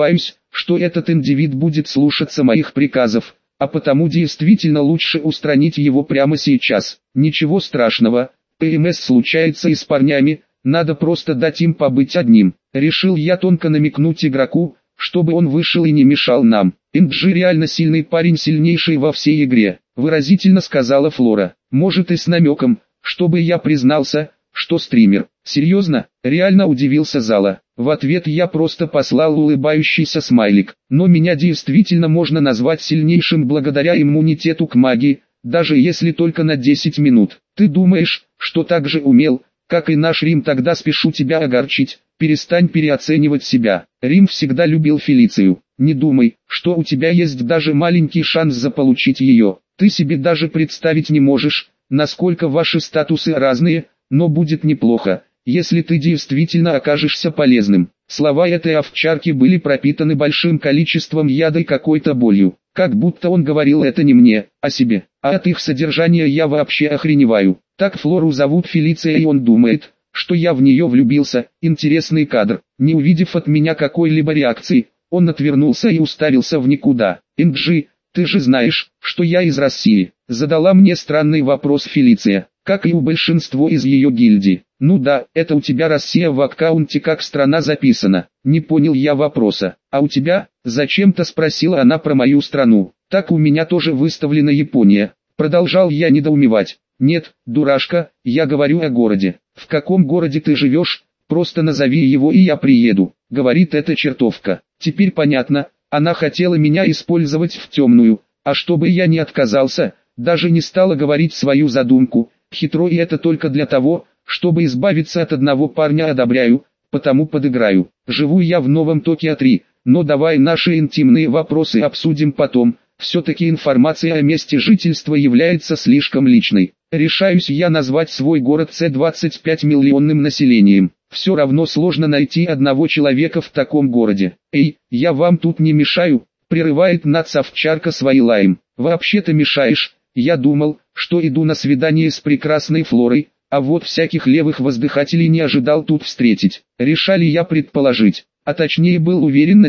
что этот индивид будет слушаться моих приказов, а потому действительно лучше устранить его прямо сейчас. Ничего страшного, ПМС случается и с парнями, надо просто дать им побыть одним. Решил я тонко намекнуть игроку, чтобы он вышел и не мешал нам. Инджи реально сильный парень, сильнейший во всей игре, выразительно сказала Флора. Может и с намеком, чтобы я признался, что стример. Серьезно? Реально удивился Зала. В ответ я просто послал улыбающийся смайлик. Но меня действительно можно назвать сильнейшим благодаря иммунитету к магии, даже если только на 10 минут. Ты думаешь, что так же умел, как и наш Рим? Тогда спешу тебя огорчить, перестань переоценивать себя. Рим всегда любил Фелицию. Не думай, что у тебя есть даже маленький шанс заполучить ее. Ты себе даже представить не можешь, насколько ваши статусы разные, но будет неплохо, если ты действительно окажешься полезным. Слова этой овчарки были пропитаны большим количеством яда и какой-то болью, как будто он говорил это не мне, а себе. А от их содержания я вообще охреневаю. Так Флору зовут Фелиция, и он думает, что я в нее влюбился. Интересный кадр. Не увидев от меня какой-либо реакции, он отвернулся и уставился в никуда. Инджи, ты же знаешь, что я из России. Задала мне странный вопрос Фелиция, как и у большинства из ее гильдии. Ну да, это у тебя Россия в аккаунте как страна записана. Не понял я вопроса. А у тебя? Зачем-то спросила она про мою страну. Так у меня тоже выставлена Япония. Продолжал я недоумевать. Нет, дурашка, я говорю о городе. В каком городе ты живешь? Просто назови его и я приеду. Говорит эта чертовка. Теперь понятно, она хотела меня использовать в темную. А чтобы я не отказался, даже не стала говорить свою задумку. Хитро, и это только для того, чтобы избавиться от одного парня. Одобряю, потому подыграю. Живу я в Новом Токио 3, но давай наши интимные вопросы обсудим потом. Все-таки информация о месте жительства является слишком личной. Решаюсь я назвать свой город с 25-миллионным населением. Все равно сложно найти одного человека в таком городе. Эй, я вам тут не мешаю, прерывает нац овчарка свои лаем. Вообще-то мешаешь, я думал, что иду на свидание с прекрасной Флорой, а вот всяких левых воздыхателей не ожидал тут встретить. Решали я предположить, а точнее был уверен на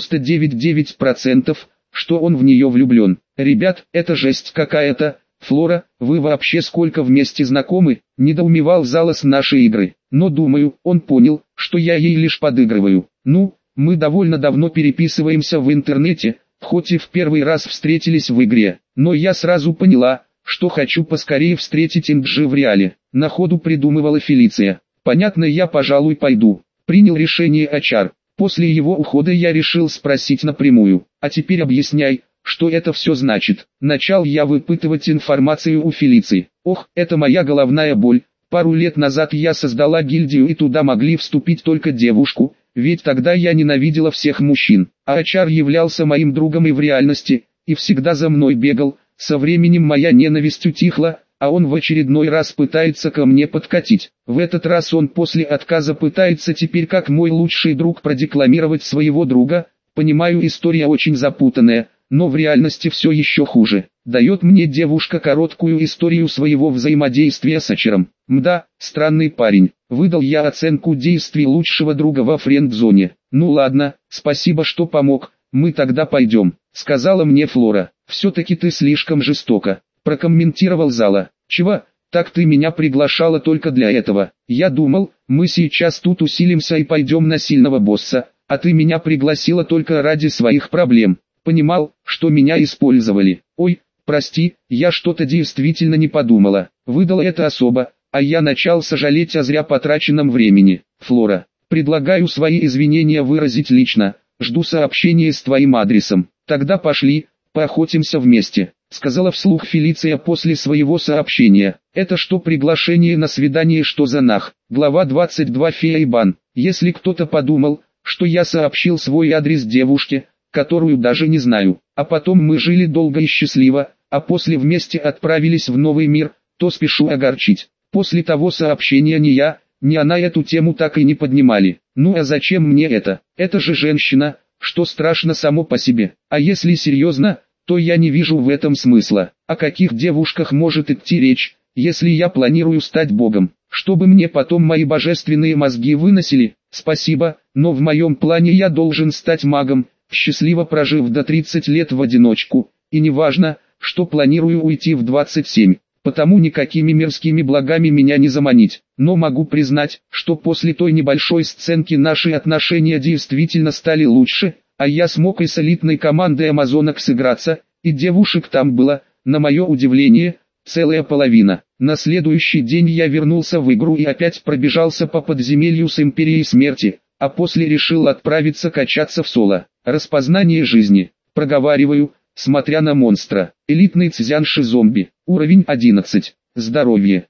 99,9%, что он в нее влюблен. Ребят, это жесть какая-то. Флора, вы вообще сколько вместе знакомы? Недоумевал Зала с нашей игры. Но думаю, он понял, что я ей лишь подыгрываю. Ну, мы довольно давно переписываемся в интернете, хоть и в первый раз встретились в игре. Но я сразу поняла, что хочу поскорее встретить Инджи в реале. На ходу придумывала Фелиция. Понятно, я пожалуй пойду. Принял решение HR. После его ухода я решил спросить напрямую. А теперь объясняй, что это все значит. Начал я выпытывать информацию у Фелиции. Ох, это моя головная боль. Пару лет назад я создала гильдию, и туда могли вступить только девушку, ведь тогда я ненавидела всех мужчин. А HR являлся моим другом и в реальности, и всегда за мной бегал. Со временем моя ненависть утихла, а он в очередной раз пытается ко мне подкатить. В этот раз он после отказа пытается теперь как мой лучший друг продекламировать своего друга. Понимаю, история очень запутанная, но в реальности все еще хуже. Дает мне девушка короткую историю своего взаимодействия с Очером. Мда, странный парень. Выдал я оценку действий лучшего друга во френд-зоне. Ну ладно, спасибо, что помог, мы тогда пойдем, сказала мне Флора. Все-таки ты слишком жестоко, прокомментировал Зала. Чего? Так ты меня приглашала только для этого. Я думал, мы сейчас тут усилимся и пойдем на сильного босса, а ты меня пригласила только ради своих проблем. Понимал, что меня использовали. Ой, прости, я что-то действительно не подумала. Выдала это особо, а я начал сожалеть о зря потраченном времени. Флора, предлагаю свои извинения выразить лично. Жду сообщения с твоим адресом. Тогда пошли, поохотимся вместе, сказала вслух Фелиция после своего сообщения. Это что, приглашение на свидание, что за нах? Глава 22. Фея и бан. Если кто-то подумал, что я сообщил свой адрес девушке, которую даже не знаю, а потом мы жили долго и счастливо, а после вместе отправились в новый мир, то спешу огорчить. После того сообщения ни я, ни она эту тему так и не поднимали. Ну а зачем мне это? Это же женщина, что страшно само по себе. А если серьезно, то я не вижу в этом смысла. О каких девушках может идти речь, если я планирую стать богом? Чтобы мне потом мои божественные мозги выносили? Спасибо, но в моем плане я должен стать магом, счастливо прожив до 30 лет в одиночку, и неважно, что планирую уйти в 27. Потому никакими мирскими благами меня не заманить. Но могу признать, что после той небольшой сценки наши отношения действительно стали лучше, а я смог и с элитной командой амазонок сыграться, и девушек там было, на мое удивление, целая половина. На следующий день я вернулся в игру и опять пробежался по подземелью с Империей Смерти, а после решил отправиться качаться в соло. Распознание жизни. Проговариваю, смотря на монстра. Элитный цзянши-зомби. Уровень 11. Здоровье.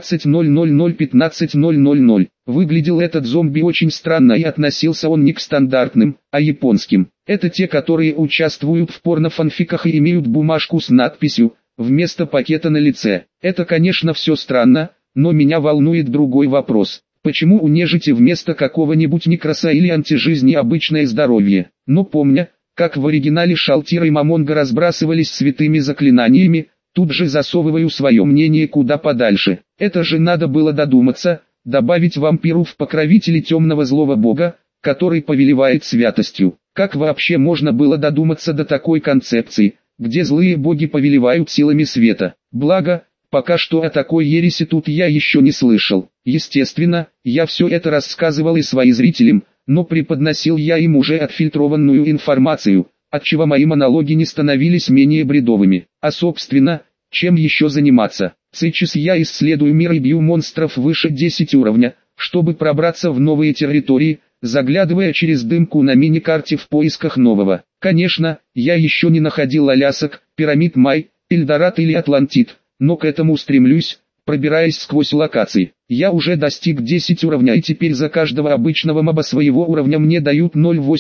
15.000-15.000. Выглядел этот зомби очень странно и относился он не к стандартным, а японским. Это те, которые участвуют в порнофанфиках и имеют бумажку с надписью «Вместо пакета на лице». Это, конечно, все странно, но меня волнует другой вопрос. Почему у нежити вместо какого-нибудь некроса или антижизни обычное здоровье? Но помня, как в оригинале Шалтира и Мамонга разбрасывались святыми заклинаниями, тут же засовываю свое мнение куда подальше. Это же надо было додуматься, добавить вампиру в покровители темного злого бога, который повелевает святостью. Как вообще можно было додуматься до такой концепции, где злые боги повелевают силами света? Благо, пока что о такой ереси тут я еще не слышал. Естественно, я все это рассказывал и своим зрителям, но преподносил я им уже отфильтрованную информацию, отчего мои монологи не становились менее бредовыми. А собственно, чем еще заниматься? Сейчас я исследую мир и бью монстров выше 10 уровня, чтобы пробраться в новые территории, заглядывая через дымку на мини-карте в поисках нового. Конечно, я еще не находил Алясок, пирамид Май, Эльдорад или Атлантид, но к этому стремлюсь, пробираясь сквозь локации. Я уже достиг 10 уровня и теперь за каждого обычного моба своего уровня мне дают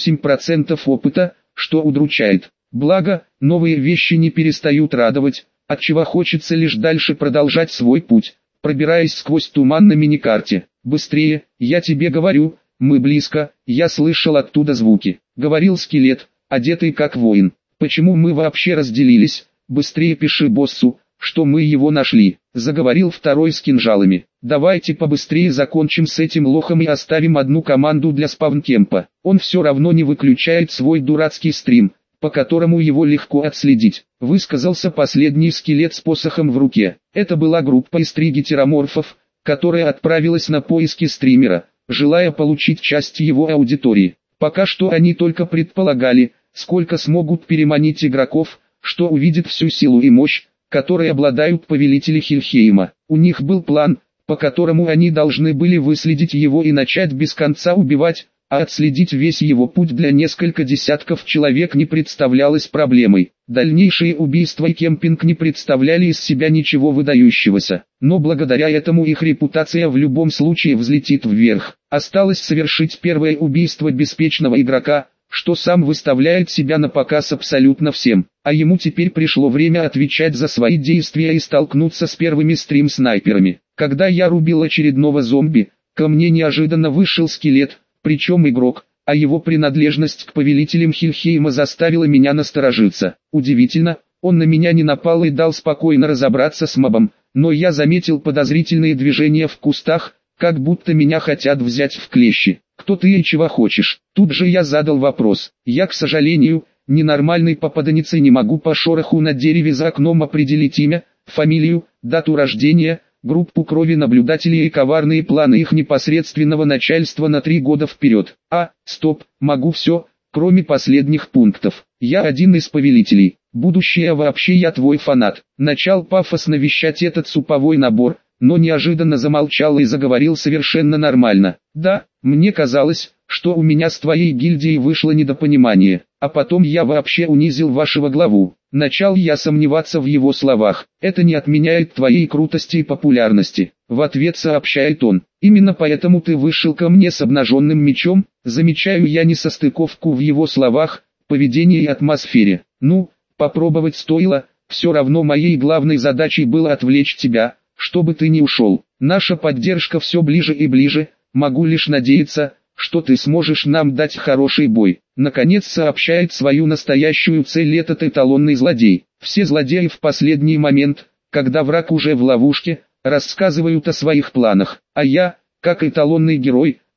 0,8% опыта, что удручает. Благо, новые вещи не перестают радовать, отчего хочется лишь дальше продолжать свой путь, пробираясь сквозь туман на миникарте. «Быстрее, я тебе говорю, мы близко», я слышал оттуда звуки. Говорил скелет, одетый как воин. «Почему мы вообще разделились? Быстрее пиши боссу, что мы его нашли», заговорил второй с кинжалами. «Давайте побыстрее закончим с этим лохом и оставим одну команду для спавнкемпа. Он все равно не выключает свой дурацкий стрим, по которому его легко отследить», высказался последний скелет с посохом в руке. Это была группа из 3 гетероморфов, которая отправилась на поиски стримера, желая получить часть его аудитории. Пока что они только предполагали, сколько смогут переманить игроков, что увидит всю силу и мощь, которой обладают повелители Хельхейма. У них был план, по которому они должны были выследить его и начать без конца убивать, а отследить весь его путь для нескольких десятков человек не представлялось проблемой. Дальнейшие убийства и кемпинг не представляли из себя ничего выдающегося, но благодаря этому их репутация в любом случае взлетит вверх. Осталось совершить первое убийство беспечного игрока, что сам выставляет себя на показ абсолютно всем, а ему теперь пришло время отвечать за свои действия и столкнуться с первыми стрим-снайперами. Когда я рубил очередного зомби, ко мне неожиданно вышел скелет, причем игрок, а его принадлежность к повелителям Хельхейма заставила меня насторожиться. Удивительно, он на меня не напал и дал спокойно разобраться с мобом, но я заметил подозрительные движения в кустах, как будто меня хотят взять в клещи. «Кто ты и чего хочешь?» Тут же я задал вопрос. Я, к сожалению, ненормальной попаданницей не могу по шороху на дереве за окном определить имя, фамилию, дату рождения, группу крови наблюдателей и коварные планы их непосредственного начальства на 3 года вперед. Стоп, могу все, кроме последних пунктов. Я один из повелителей. Будущее, вообще я твой фанат. Начал пафосно вещать этот суповой набор, но неожиданно замолчал и заговорил совершенно нормально. «Да, мне казалось, что у меня с твоей гильдией вышло недопонимание, а потом я вообще унизил вашего главу». Начал я сомневаться в его словах. «Это не отменяет твоей крутости и популярности», в ответ сообщает он. «Именно поэтому ты вышел ко мне с обнаженным мечом». Замечаю я несостыковку в его словах, поведении и атмосфере. «Ну, попробовать стоило, все равно моей главной задачей было отвлечь тебя, чтобы ты не ушел. Наша поддержка все ближе и ближе, могу лишь надеяться, что ты сможешь нам дать хороший бой». Наконец сообщает свою настоящую цель этот эталонный злодей. Все злодеи в последний момент, когда враг уже в ловушке, рассказывают о своих планах, а я, как эталонный герой,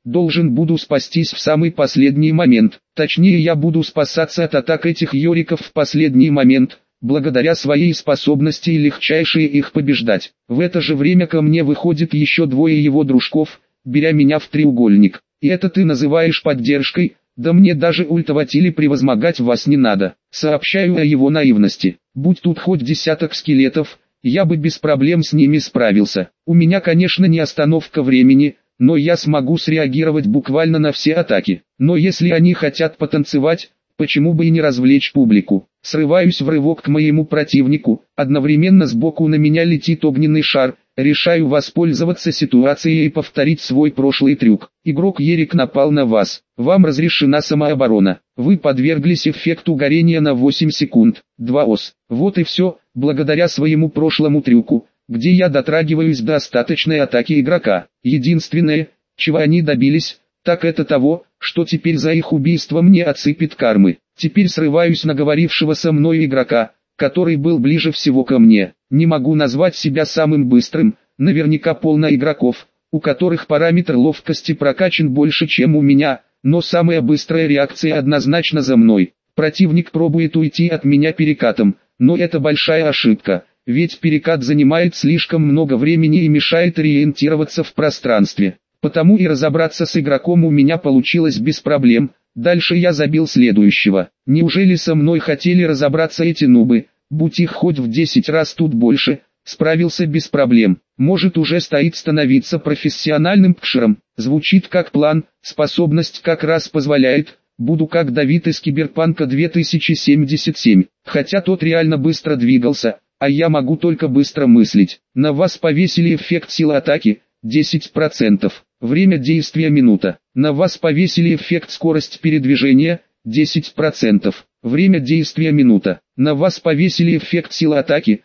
должен буду спастись в самый последний момент. Точнее, я буду спасаться от атак этих Йориков в последний момент, благодаря своей способности и легчайшее их побеждать. В это же время ко мне выходит еще двое его дружков, беря меня в треугольник. И это ты называешь поддержкой? Да мне даже ультовать или превозмогать вас не надо. Сообщаю о его наивности. Будь тут хоть десяток скелетов, я бы без проблем с ними справился. У меня, конечно, не остановка времени, но я смогу среагировать буквально на все атаки. Но если они хотят потанцевать, почему бы и не развлечь публику? Срываюсь в рывок к моему противнику, одновременно сбоку на меня летит огненный шар. Решаю воспользоваться ситуацией и повторить свой прошлый трюк. Игрок Ерик напал на вас. Вам разрешена самооборона. Вы подверглись эффекту горения на 8 секунд. 2 ос. Вот и все, благодаря своему прошлому трюку, где я дотрагиваюсь до остаточной атаки игрока. Единственное, чего они добились, так это того, что теперь за их убийство мне отсыпет кармы. Теперь срываюсь на говорившего со мной игрока, который был ближе всего ко мне. Не могу назвать себя самым быстрым, наверняка полно игроков, у которых параметр ловкости прокачан больше, чем у меня, но самая быстрая реакция однозначно за мной. Противник пробует уйти от меня перекатом, но это большая ошибка, ведь перекат занимает слишком много времени и мешает ориентироваться в пространстве. Потому и разобраться с игроком у меня получилось без проблем. Дальше я забил следующего. Неужели со мной хотели разобраться эти нубы? Будь их хоть в 10 раз тут больше, справился без проблем. Может, уже стоит становиться профессиональным пкшером. Звучит как план, способность как раз позволяет. Буду как Давид из Киберпанка 2077. Хотя тот реально быстро двигался, а я могу только быстро мыслить. На вас повесили эффект силы атаки, 10%. Время действия минута. На вас повесили эффект скорость передвижения, 10%. Время действия минута. На вас повесили эффект силы атаки,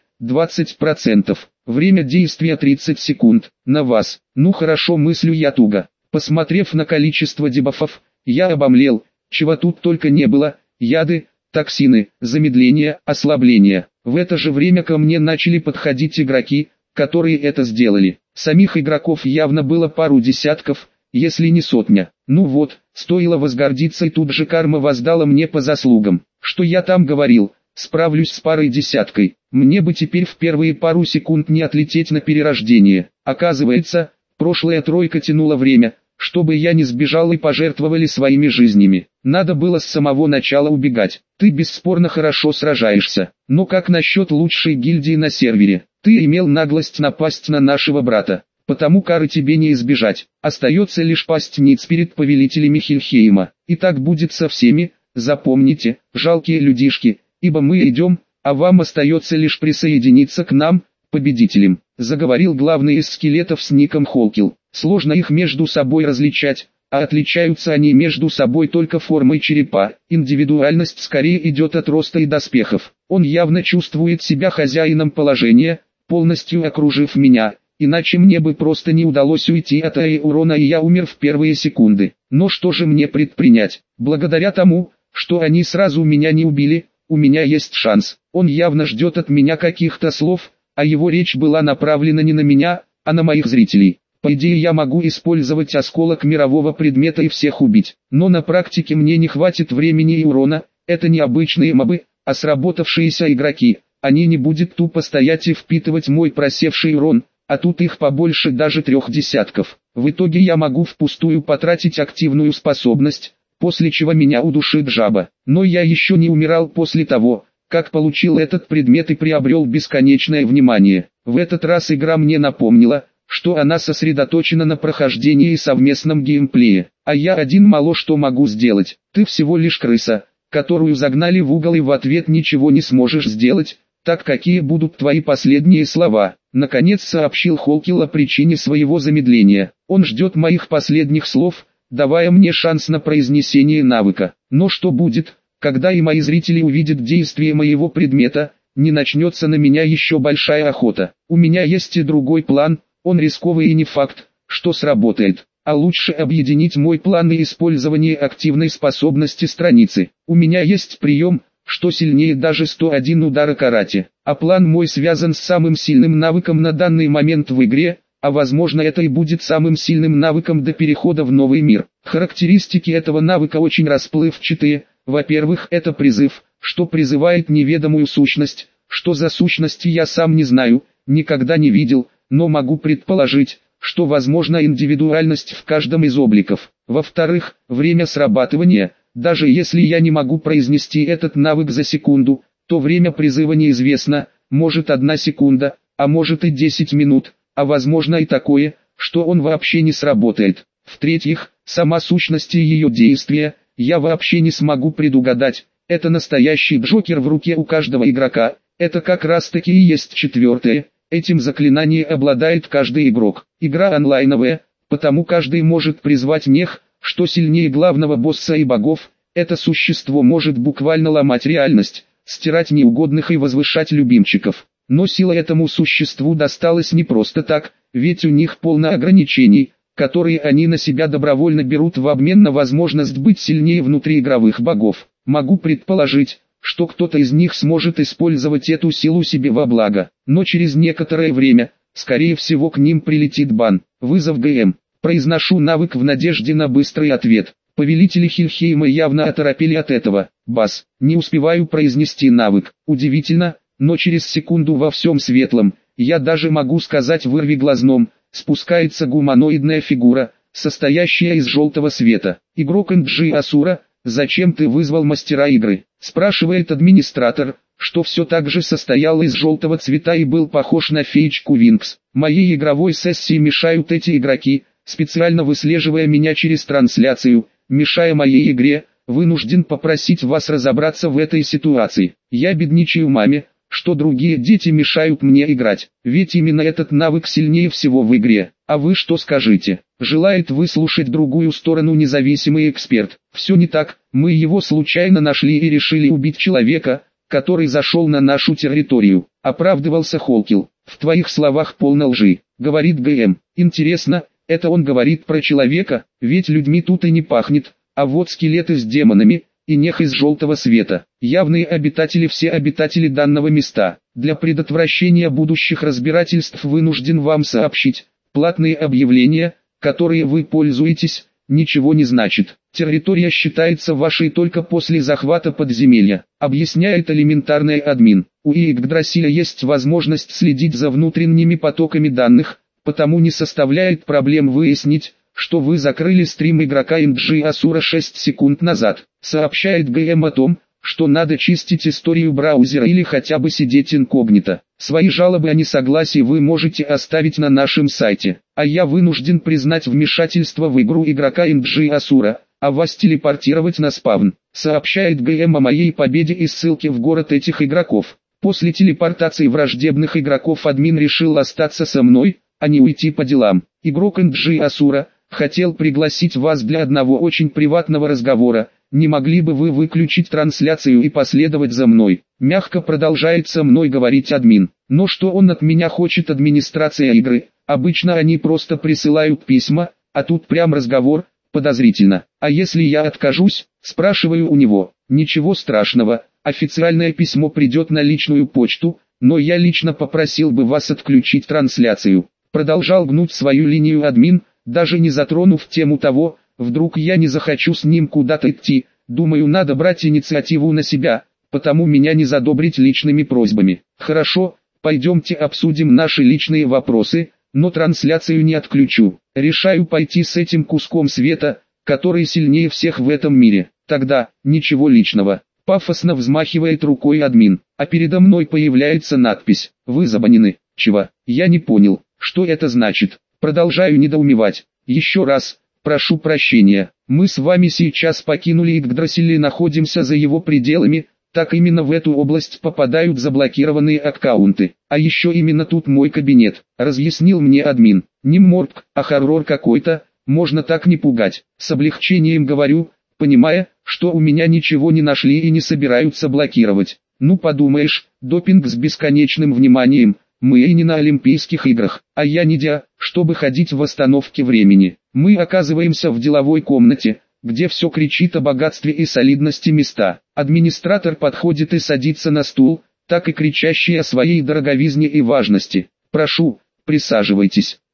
20%. Время действия 30 секунд. На вас. Ну хорошо, мыслю я туго. Посмотрев на количество дебафов, я обомлел, чего тут только не было: яды, токсины, замедление, ослабление. В это же время ко мне начали подходить игроки, которые это сделали. Самих игроков явно было пару десятков, если не сотня. Ну вот, стоило возгордиться, и тут же карма воздала мне по заслугам. Что я там говорил, справлюсь с парой десяткой. Мне бы теперь в первые пару секунд не отлететь на перерождение. Оказывается, прошлая тройка тянула время, чтобы я не сбежал, и пожертвовали своими жизнями. Надо было с самого начала убегать. Ты бесспорно хорошо сражаешься. Но как насчет лучшей гильдии на сервере? Ты имел наглость напасть на нашего брата. Потому кары тебе не избежать. Остается лишь пасть ниц перед повелителями Хельхейма. И так будет со всеми, запомните, жалкие людишки, ибо мы идем, а вам остается лишь присоединиться к нам, победителям. Заговорил главный из скелетов с ником Холкил. Сложно их между собой различать, а отличаются они между собой только формой черепа. Индивидуальность скорее идет от роста и доспехов. Он явно чувствует себя хозяином положения, полностью окружив меня, иначе мне бы просто не удалось уйти от урона, и я умер в первые секунды. Но что же мне предпринять? Благодаря тому, что они сразу меня не убили, у меня есть шанс. Он явно ждет от меня каких-то слов, а его речь была направлена не на меня, а на моих зрителей. По идее, я могу использовать осколок мирового предмета и всех убить, но на практике мне не хватит времени и урона. Это не обычные мобы, а сработавшиеся игроки. Они не будут тупо стоять и впитывать мой просевший урон, а тут их побольше даже 3 десятков. В итоге я могу впустую потратить активную способность, после чего меня удушит жаба. Но я еще не умирал после того, как получил этот предмет и приобрел бесконечное внимание. В этот раз игра мне напомнила, что она сосредоточена на прохождении и совместном геймплее. А я один мало что могу сделать. Ты всего лишь крыса, которую загнали в угол, и в ответ ничего не сможешь сделать. Так какие будут твои последние слова? Наконец сообщил Холкил о причине своего замедления. Он ждет моих последних слов, давая мне шанс на произнесение навыка. Но что будет, когда и мои зрители увидят действие моего предмета? Не начнется на меня еще большая охота. У меня есть и другой план, он рисковый и не факт, что сработает. А лучше объединить мой план и использование активной способности страницы. У меня есть прием, что сильнее даже 101 удара карате. А план мой связан с самым сильным навыком на данный момент в игре, а возможно это и будет самым сильным навыком до перехода в новый мир. Характеристики этого навыка очень расплывчатые. Во-первых, это призыв, что призывает неведомую сущность. Что за сущности я сам не знаю, никогда не видел, но могу предположить, что возможна индивидуальность в каждом из обликов. Во-вторых, время срабатывания. Даже если я не могу произнести этот навык за секунду, то время призыва неизвестно, может 1 секунда, а может и 10 минут, а возможно и такое, что он вообще не сработает. В-третьих, сама сущность и ее действия, я вообще не смогу предугадать. Это настоящий Джокер в руке у каждого игрока. Это как раз таки и есть четвертое. Этим заклинанием обладает каждый игрок. Игра онлайновая, потому каждый может призвать нех, что сильнее главного босса и богов. Это существо может буквально ломать реальность, стирать неугодных и возвышать любимчиков. Но сила этому существу досталась не просто так, ведь у них полно ограничений, которые они на себя добровольно берут в обмен на возможность быть сильнее внутриигровых богов. Могу предположить, что кто-то из них сможет использовать эту силу себе во благо, но через некоторое время, скорее всего, к ним прилетит бан. Вызов ГМ. Произношу навык в надежде на быстрый ответ. Повелители Хильхейма явно оторопели от этого. Бас. Не успеваю произнести навык. Удивительно, но через секунду во всем светлом, я даже могу сказать вырви глазном, спускается гуманоидная фигура, состоящая из желтого света. Игрок NG Асура, зачем ты вызвал мастера игры? Спрашивает администратор, что все так же состоял из желтого цвета и был похож на феечку Винкс. Моей игровой сессии мешают эти игроки, специально выслеживая меня через трансляцию, мешая моей игре, вынужден попросить вас разобраться в этой ситуации. Я бедничаю маме, что другие дети мешают мне играть, ведь именно этот навык сильнее всего в игре. А вы что скажете? Желает выслушать другую сторону независимый эксперт. Все не так, мы его случайно нашли и решили убить человека, который зашел на нашу территорию. Оправдывался Холкил. В твоих словах полно лжи, говорит ГМ. Интересно, это он говорит про человека, ведь людьми тут и не пахнет, а вот скелеты с демонами, и нех из желтого света. Явные обитатели, все обитатели данного места. Для предотвращения будущих разбирательств вынужден вам сообщить, платные объявления, которые вы пользуетесь, ничего не значит. Территория считается вашей только после захвата подземелья, объясняет элементарный админ. У Игдрасиля есть возможность следить за внутренними потоками данных, потому не составляет проблем выяснить, что вы закрыли стрим игрока NG Асура 6 секунд назад. Сообщает ГМ о том, что надо чистить историю браузера или хотя бы сидеть инкогнито. Свои жалобы о несогласии вы можете оставить на нашем сайте, а я вынужден признать вмешательство в игру игрока NG Асура, а вас телепортировать на спавн. Сообщает ГМ о моей победе и ссылке в город этих игроков. После телепортации враждебных игроков админ решил остаться со мной, а не уйти по делам. Игрок NG Асура, хотел пригласить вас для одного очень приватного разговора. Не могли бы вы выключить трансляцию и последовать за мной? Мягко продолжает со мной говорить админ. Но что он от меня хочет, администрация игры? Обычно они просто присылают письма, а тут прям разговор, подозрительно. А если я откажусь? Спрашиваю у него. Ничего страшного, официальное письмо придет на личную почту, но я лично попросил бы вас отключить трансляцию. Продолжал гнуть свою линию админ, даже не затронув тему того, вдруг я не захочу с ним куда-то идти. Думаю, надо брать инициативу на себя, потому меня не задобрить личными просьбами. Хорошо, пойдемте обсудим наши личные вопросы, но трансляцию не отключу. Решаю пойти с этим куском света, который сильнее всех в этом мире. Тогда, ничего личного. Пафосно взмахивает рукой админ, а передо мной появляется надпись «Вы забанены». Чего? Я не понял, что это значит. Продолжаю недоумевать. Еще раз, прошу прощения, мы с вами сейчас покинули Игдрасиль и находимся за его пределами, так именно в эту область попадают заблокированные аккаунты. А еще именно тут мой кабинет, разъяснил мне админ. Не морг, а хоррор какой-то, можно так не пугать. С облегчением говорю, понимая, что у меня ничего не нашли и не собираются блокировать. Ну подумаешь, допинг с бесконечным вниманием. Мы и не на Олимпийских играх, а я не дя, чтобы ходить в остановке времени. Мы оказываемся в деловой комнате, где все кричит о богатстве и солидности места. Администратор подходит и садится на стул, так и кричащий о своей дороговизне и важности. Прошу, присаживайтесь.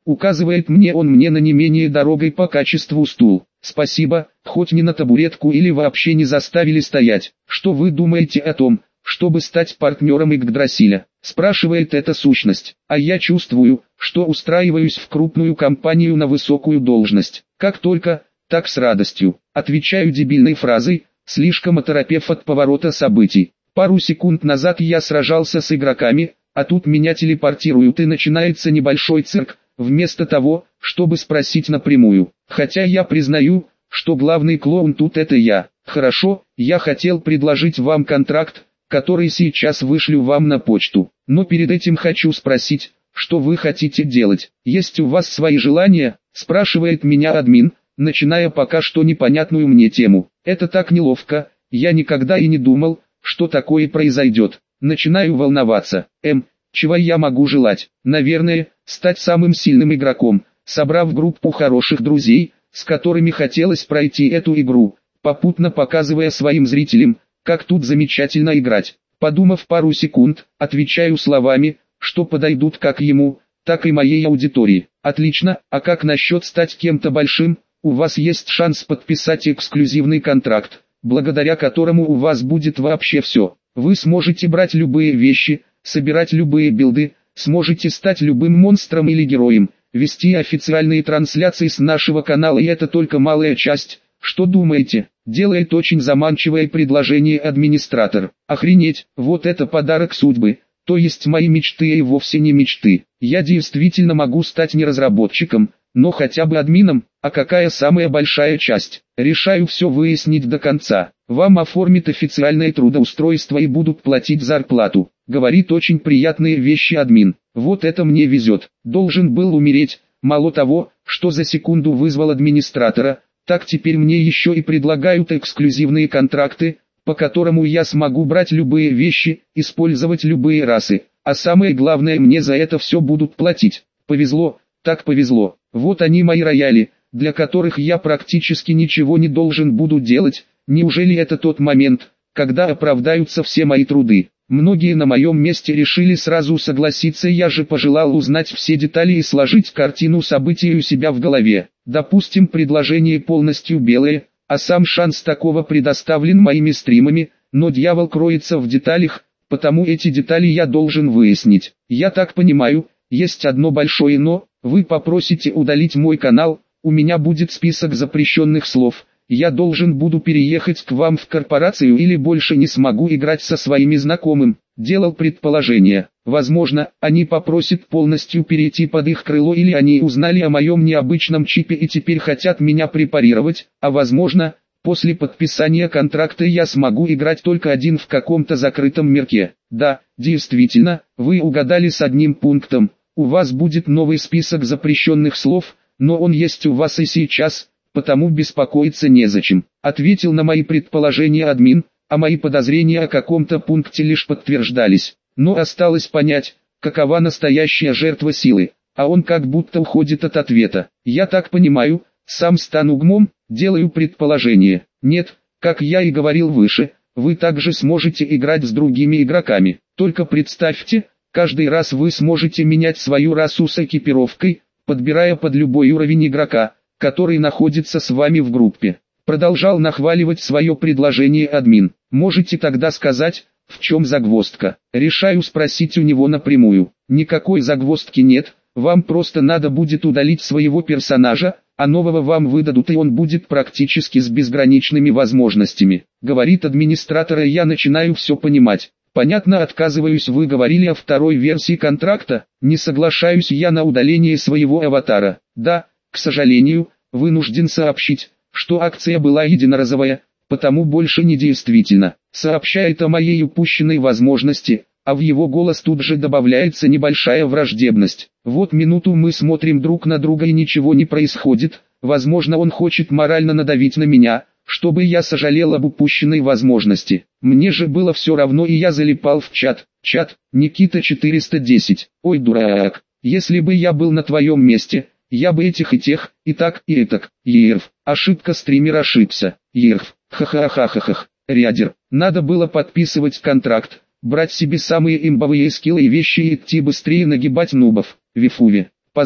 Указывает он мне на не менее дорогой по качеству стул. Спасибо, хоть не на табуретку или вообще не заставили стоять. Что вы думаете о том, чтобы стать партнером Игдрасиля? Спрашивает эта сущность. А я чувствую, что устраиваюсь в крупную компанию на высокую должность. Как только, так с радостью. Отвечаю дебильной фразой, слишком оторопев от поворота событий. Пару секунд назад я сражался с игроками, а тут меня телепортируют и начинается небольшой цирк, вместо того, чтобы спросить напрямую. Хотя я признаю, что главный клоун тут это я. Хорошо, я хотел предложить вам контракт, который сейчас вышлю вам на почту. Но перед этим хочу спросить, что вы хотите делать? Есть у вас свои желания? Спрашивает меня админ, начиная пока что непонятную мне тему. Это так неловко, я никогда и не думал, что такое произойдет. Начинаю волноваться. Чего я могу желать? Наверное, стать самым сильным игроком, собрав группу хороших друзей, с которыми хотелось пройти эту игру, попутно показывая своим зрителям, как тут замечательно играть. Подумав пару секунд, отвечаю словами, что подойдут как ему, так и моей аудитории. Отлично, а как насчет стать кем-то большим? У вас есть шанс подписать эксклюзивный контракт, благодаря которому у вас будет вообще все. Вы сможете брать любые вещи, собирать любые билды, сможете стать любым монстром или героем, вести официальные трансляции с нашего канала, и это только малая часть. Что думаете? Делает очень заманчивое предложение администратор. Охренеть, вот это подарок судьбы. То есть мои мечты и вовсе не мечты. Я действительно могу стать не разработчиком, но хотя бы админом. А какая самая большая часть? Решаю все выяснить до конца. Вам оформят официальное трудоустройство и будут платить зарплату. Говорит очень приятные вещи админ. Вот это мне везет. Должен был умереть. Мало того, что за секунду вызвал администратора, так теперь мне еще и предлагают эксклюзивные контракты, по которому я смогу брать любые вещи, использовать любые расы. А самое главное, мне за это все будут платить. Повезло, так повезло. Вот они мои рояли, для которых я практически ничего не должен буду делать. Неужели это тот момент, когда оправдаются все мои труды? Многие на моем месте решили сразу согласиться, я же пожелал узнать все детали и сложить картину событий у себя в голове. Допустим, предложение полностью белое, а сам шанс такого предоставлен моими стримами, но дьявол кроется в деталях, потому эти детали я должен выяснить. Я так понимаю, есть одно большое но, вы попросите удалить мой канал, у меня будет список запрещенных слов. Я должен буду переехать к вам в корпорацию или больше не смогу играть со своими знакомым. Делал предположение. Возможно, они попросят полностью перейти под их крыло, или они узнали о моем необычном чипе и теперь хотят меня препарировать, а возможно, после подписания контракта я смогу играть только один в каком-то закрытом мирке. Да, действительно, вы угадали с одним пунктом. У вас будет новый список запрещенных слов, но он есть у вас и сейчас, потому беспокоиться незачем. Ответил на мои предположения админ, а мои подозрения о каком-то пункте лишь подтверждались. Но осталось понять, какова настоящая жертва силы, а он как будто уходит от ответа. Я так понимаю, сам стану гмом, делаю предположение. Нет, как я и говорил выше, вы также сможете играть с другими игроками. Только представьте, каждый раз вы сможете менять свою расу с экипировкой, подбирая под любой уровень игрока, который находится с вами в группе. Продолжал нахваливать свое предложение админ. Можете тогда сказать, в чем загвоздка? Решаю спросить у него напрямую. Никакой загвоздки нет, вам просто надо будет удалить своего персонажа, а нового вам выдадут, и он будет практически с безграничными возможностями. Говорит администратор, и я начинаю все понимать. Понятно, отказываюсь, вы говорили о второй версии контракта, не соглашаюсь я на удаление своего аватара. Да, к сожалению, вынужден сообщить, что акция была единоразовая, потому больше не действительна. Сообщает о моей упущенной возможности, а в его голос тут же добавляется небольшая враждебность. Вот минуту мы смотрим друг на друга и ничего не происходит, возможно он хочет морально надавить на меня, чтобы я сожалел об упущенной возможности. Мне же было все равно, и я залипал в чат. Чат, Никита 410. Ой, дурак, если бы я был на твоем месте, я бы этих и тех, и так, и этак. Ерф, ошибка, стример ошибся. Ерф, ха-ха-ха-ха-ха. Рядер, надо было подписывать контракт, брать себе самые имбовые скиллы и вещи и идти быстрее нагибать нубов. Вифуви, позор,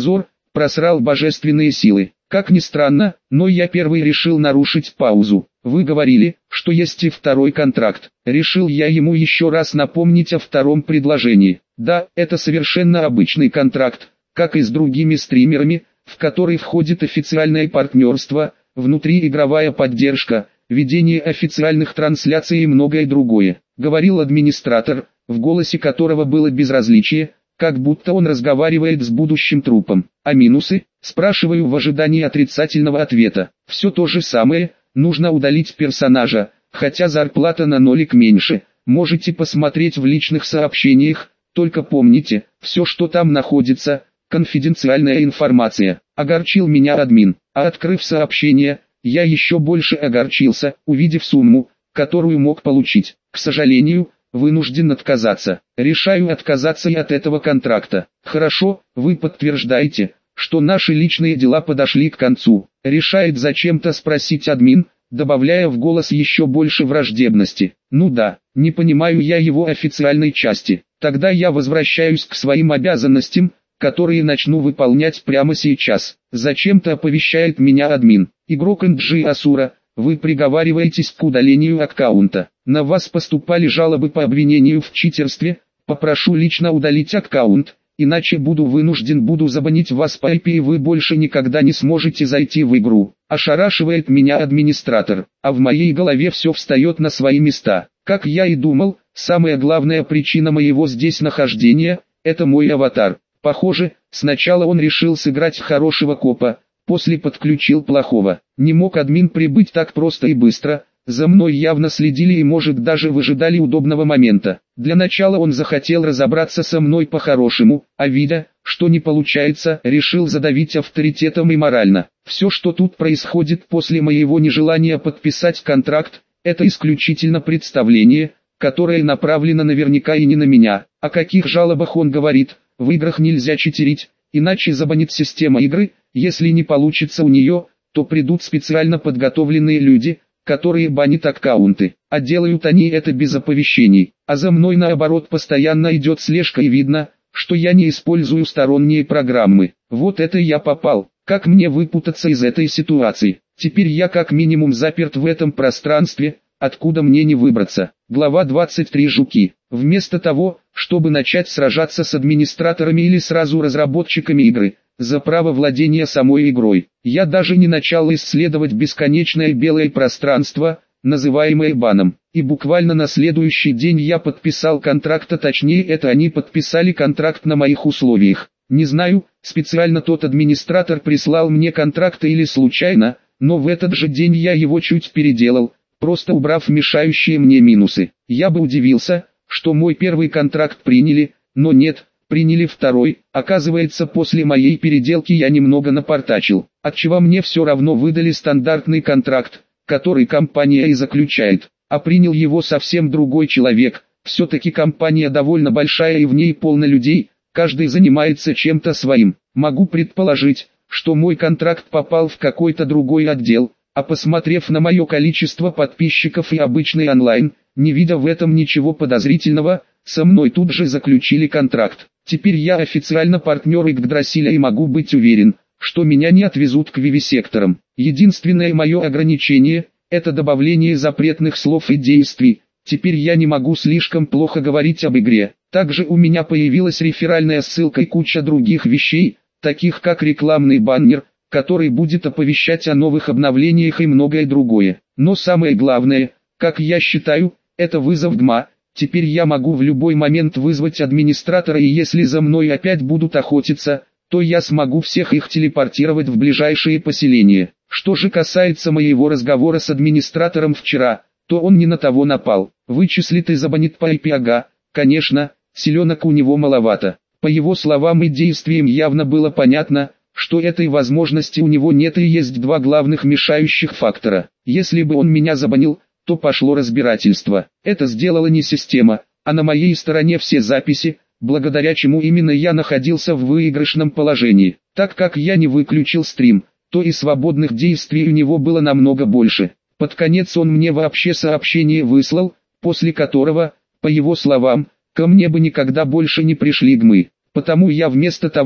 просрал божественные силы. Как ни странно, но я первый решил нарушить паузу. Вы говорили, что есть и второй контракт. Решил я ему еще раз напомнить о втором предложении. Да, это совершенно обычный контракт, как и с другими стримерами, в который входит официальное партнерство, внутриигровая поддержка, ведение официальных трансляций и многое другое. Говорил администратор, в голосе которого было безразличие, как будто он разговаривает с будущим трупом. А минусы? Спрашиваю в ожидании отрицательного ответа. Все то же самое, нужно удалить персонажа, хотя зарплата на нолик меньше. Можете посмотреть в личных сообщениях, только помните, все, что там находится, конфиденциальная информация. Огорчил меня админ, а открыв сообщение, я еще больше огорчился, увидев сумму, которую мог получить. К сожалению, вынужден отказаться. Решаю отказаться и от этого контракта. Хорошо, вы подтверждаете, что наши личные дела подошли к концу. Решает зачем-то спросить админ, добавляя в голос еще больше враждебности. Ну да, не понимаю я его официальной части. Тогда я возвращаюсь к своим обязанностям, которые начну выполнять прямо сейчас. Зачем-то оповещает меня админ. Игрок NG Асура, вы приговариваетесь к удалению аккаунта. На вас поступали жалобы по обвинению в читерстве. Попрошу лично удалить аккаунт, иначе буду забанить вас по IP и вы больше никогда не сможете зайти в игру. Ошарашивает меня администратор, а в моей голове все встает на свои места. Как я и думал, самая главная причина моего здесь нахождения – это мой аватар. Похоже, сначала он решил сыграть хорошего копа, после подключил плохого. Не мог админ прибыть так просто и быстро, за мной явно следили и может даже выжидали удобного момента. Для начала он захотел разобраться со мной по-хорошему, а видя, что не получается, решил задавить авторитетом и морально. Все, что тут происходит после моего нежелания подписать контракт, это исключительно представление, которое направлено наверняка и не на меня. О каких жалобах он говорит? В играх нельзя читерить, иначе забанит система игры. Если не получится у нее, то придут специально подготовленные люди, которые банят аккаунты. А делают они это без оповещений. А за мной наоборот постоянно идет слежка и видно, что я не использую сторонние программы. Вот это я попал. Как мне выпутаться из этой ситуации? Теперь я как минимум заперт в этом пространстве, откуда мне не выбраться. Глава 23. Жуки. Вместо того, чтобы начать сражаться с администраторами или сразу разработчиками игры, за право владения самой игрой, я даже не начал исследовать бесконечное белое пространство, называемое баном. И буквально на следующий день я подписал контракт, а точнее это они подписали контракт на моих условиях. Не знаю, специально тот администратор прислал мне контракт или случайно, но в этот же день я его чуть переделал, просто убрав мешающие мне минусы. Я бы удивился, что мой первый контракт приняли, но нет, приняли второй. Оказывается, после моей переделки я немного напортачил, отчего мне все равно выдали стандартный контракт, который компания и заключает, а принял его совсем другой человек. Все-таки компания довольно большая и в ней полно людей, каждый занимается чем-то своим. Могу предположить, что мой контракт попал в какой-то другой отдел, а посмотрев на мое количество подписчиков и обычный онлайн, не видя в этом ничего подозрительного, со мной тут же заключили контракт. Теперь я официально партнер Игдрасиля и могу быть уверен, что меня не отвезут к вивисекторам. Единственное мое ограничение – это добавление запретных слов и действий. Теперь я не могу слишком плохо говорить об игре. Также у меня появилась реферальная ссылка и куча других вещей, таких как рекламный баннер, который будет оповещать о новых обновлениях и многое другое. Но самое главное, как я считаю, это вызов ГМА. Теперь я могу в любой момент вызвать администратора, и если за мной опять будут охотиться, то я смогу всех их телепортировать в ближайшие поселения. Что же касается моего разговора с администратором вчера, то он не на того напал. Вычислит и забанит по IP, ага, конечно, селенок у него маловато. По его словам и действиям явно было понятно, что этой возможности у него нет, и есть два главных мешающих фактора. Если бы он меня забанил, то пошло разбирательство. Это сделала не система, а на моей стороне все записи, благодаря чему именно я находился в выигрышном положении. Так как я не выключил стрим, то и свободных действий у него было намного больше. Под конец он мне вообще сообщение выслал, после которого, по его словам, ко мне бы никогда больше не пришли ГМы. Потому я вместо того,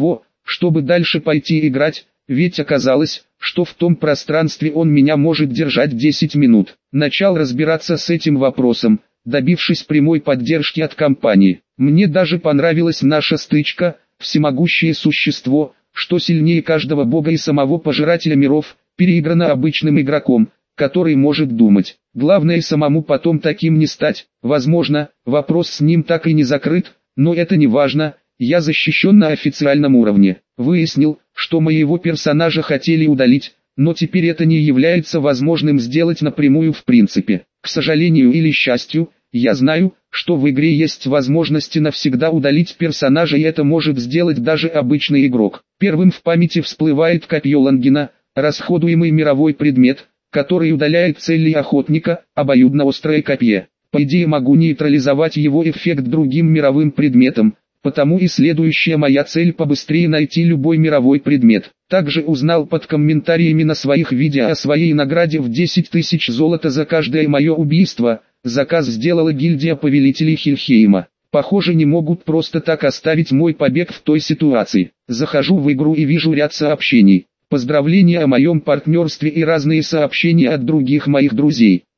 чтобы дальше пойти играть, ведь оказалось, что в том пространстве он меня может держать 10 минут. Начал разбираться с этим вопросом, добившись прямой поддержки от компании. Мне даже понравилась наша стычка, всемогущее существо, что сильнее каждого бога и самого пожирателя миров, переиграно обычным игроком, который может думать. Главное самому потом таким не стать. Возможно, вопрос с ним так и не закрыт, но это не важно, я защищен на официальном уровне. Выяснил, что моего персонажа хотели удалить, но теперь это не является возможным сделать напрямую в принципе. К сожалению или счастью, я знаю, что в игре есть возможности навсегда удалить персонажа, и это может сделать даже обычный игрок. Первым в памяти всплывает копье Лангина, расходуемый мировой предмет, который удаляет цели охотника, обоюдно-острое копье. По идее могу нейтрализовать его эффект другим мировым предметом, потому и следующая моя цель побыстрее найти любой мировой предмет. Также узнал под комментариями на своих видео о своей награде в 10 тысяч золота за каждое мое убийство. Заказ сделала гильдия повелителей Хельхейма. Похоже, не могут просто так оставить мой побег в той ситуации. Захожу в игру и вижу ряд сообщений. Поздравления о моем партнерстве и разные сообщения от других моих друзей.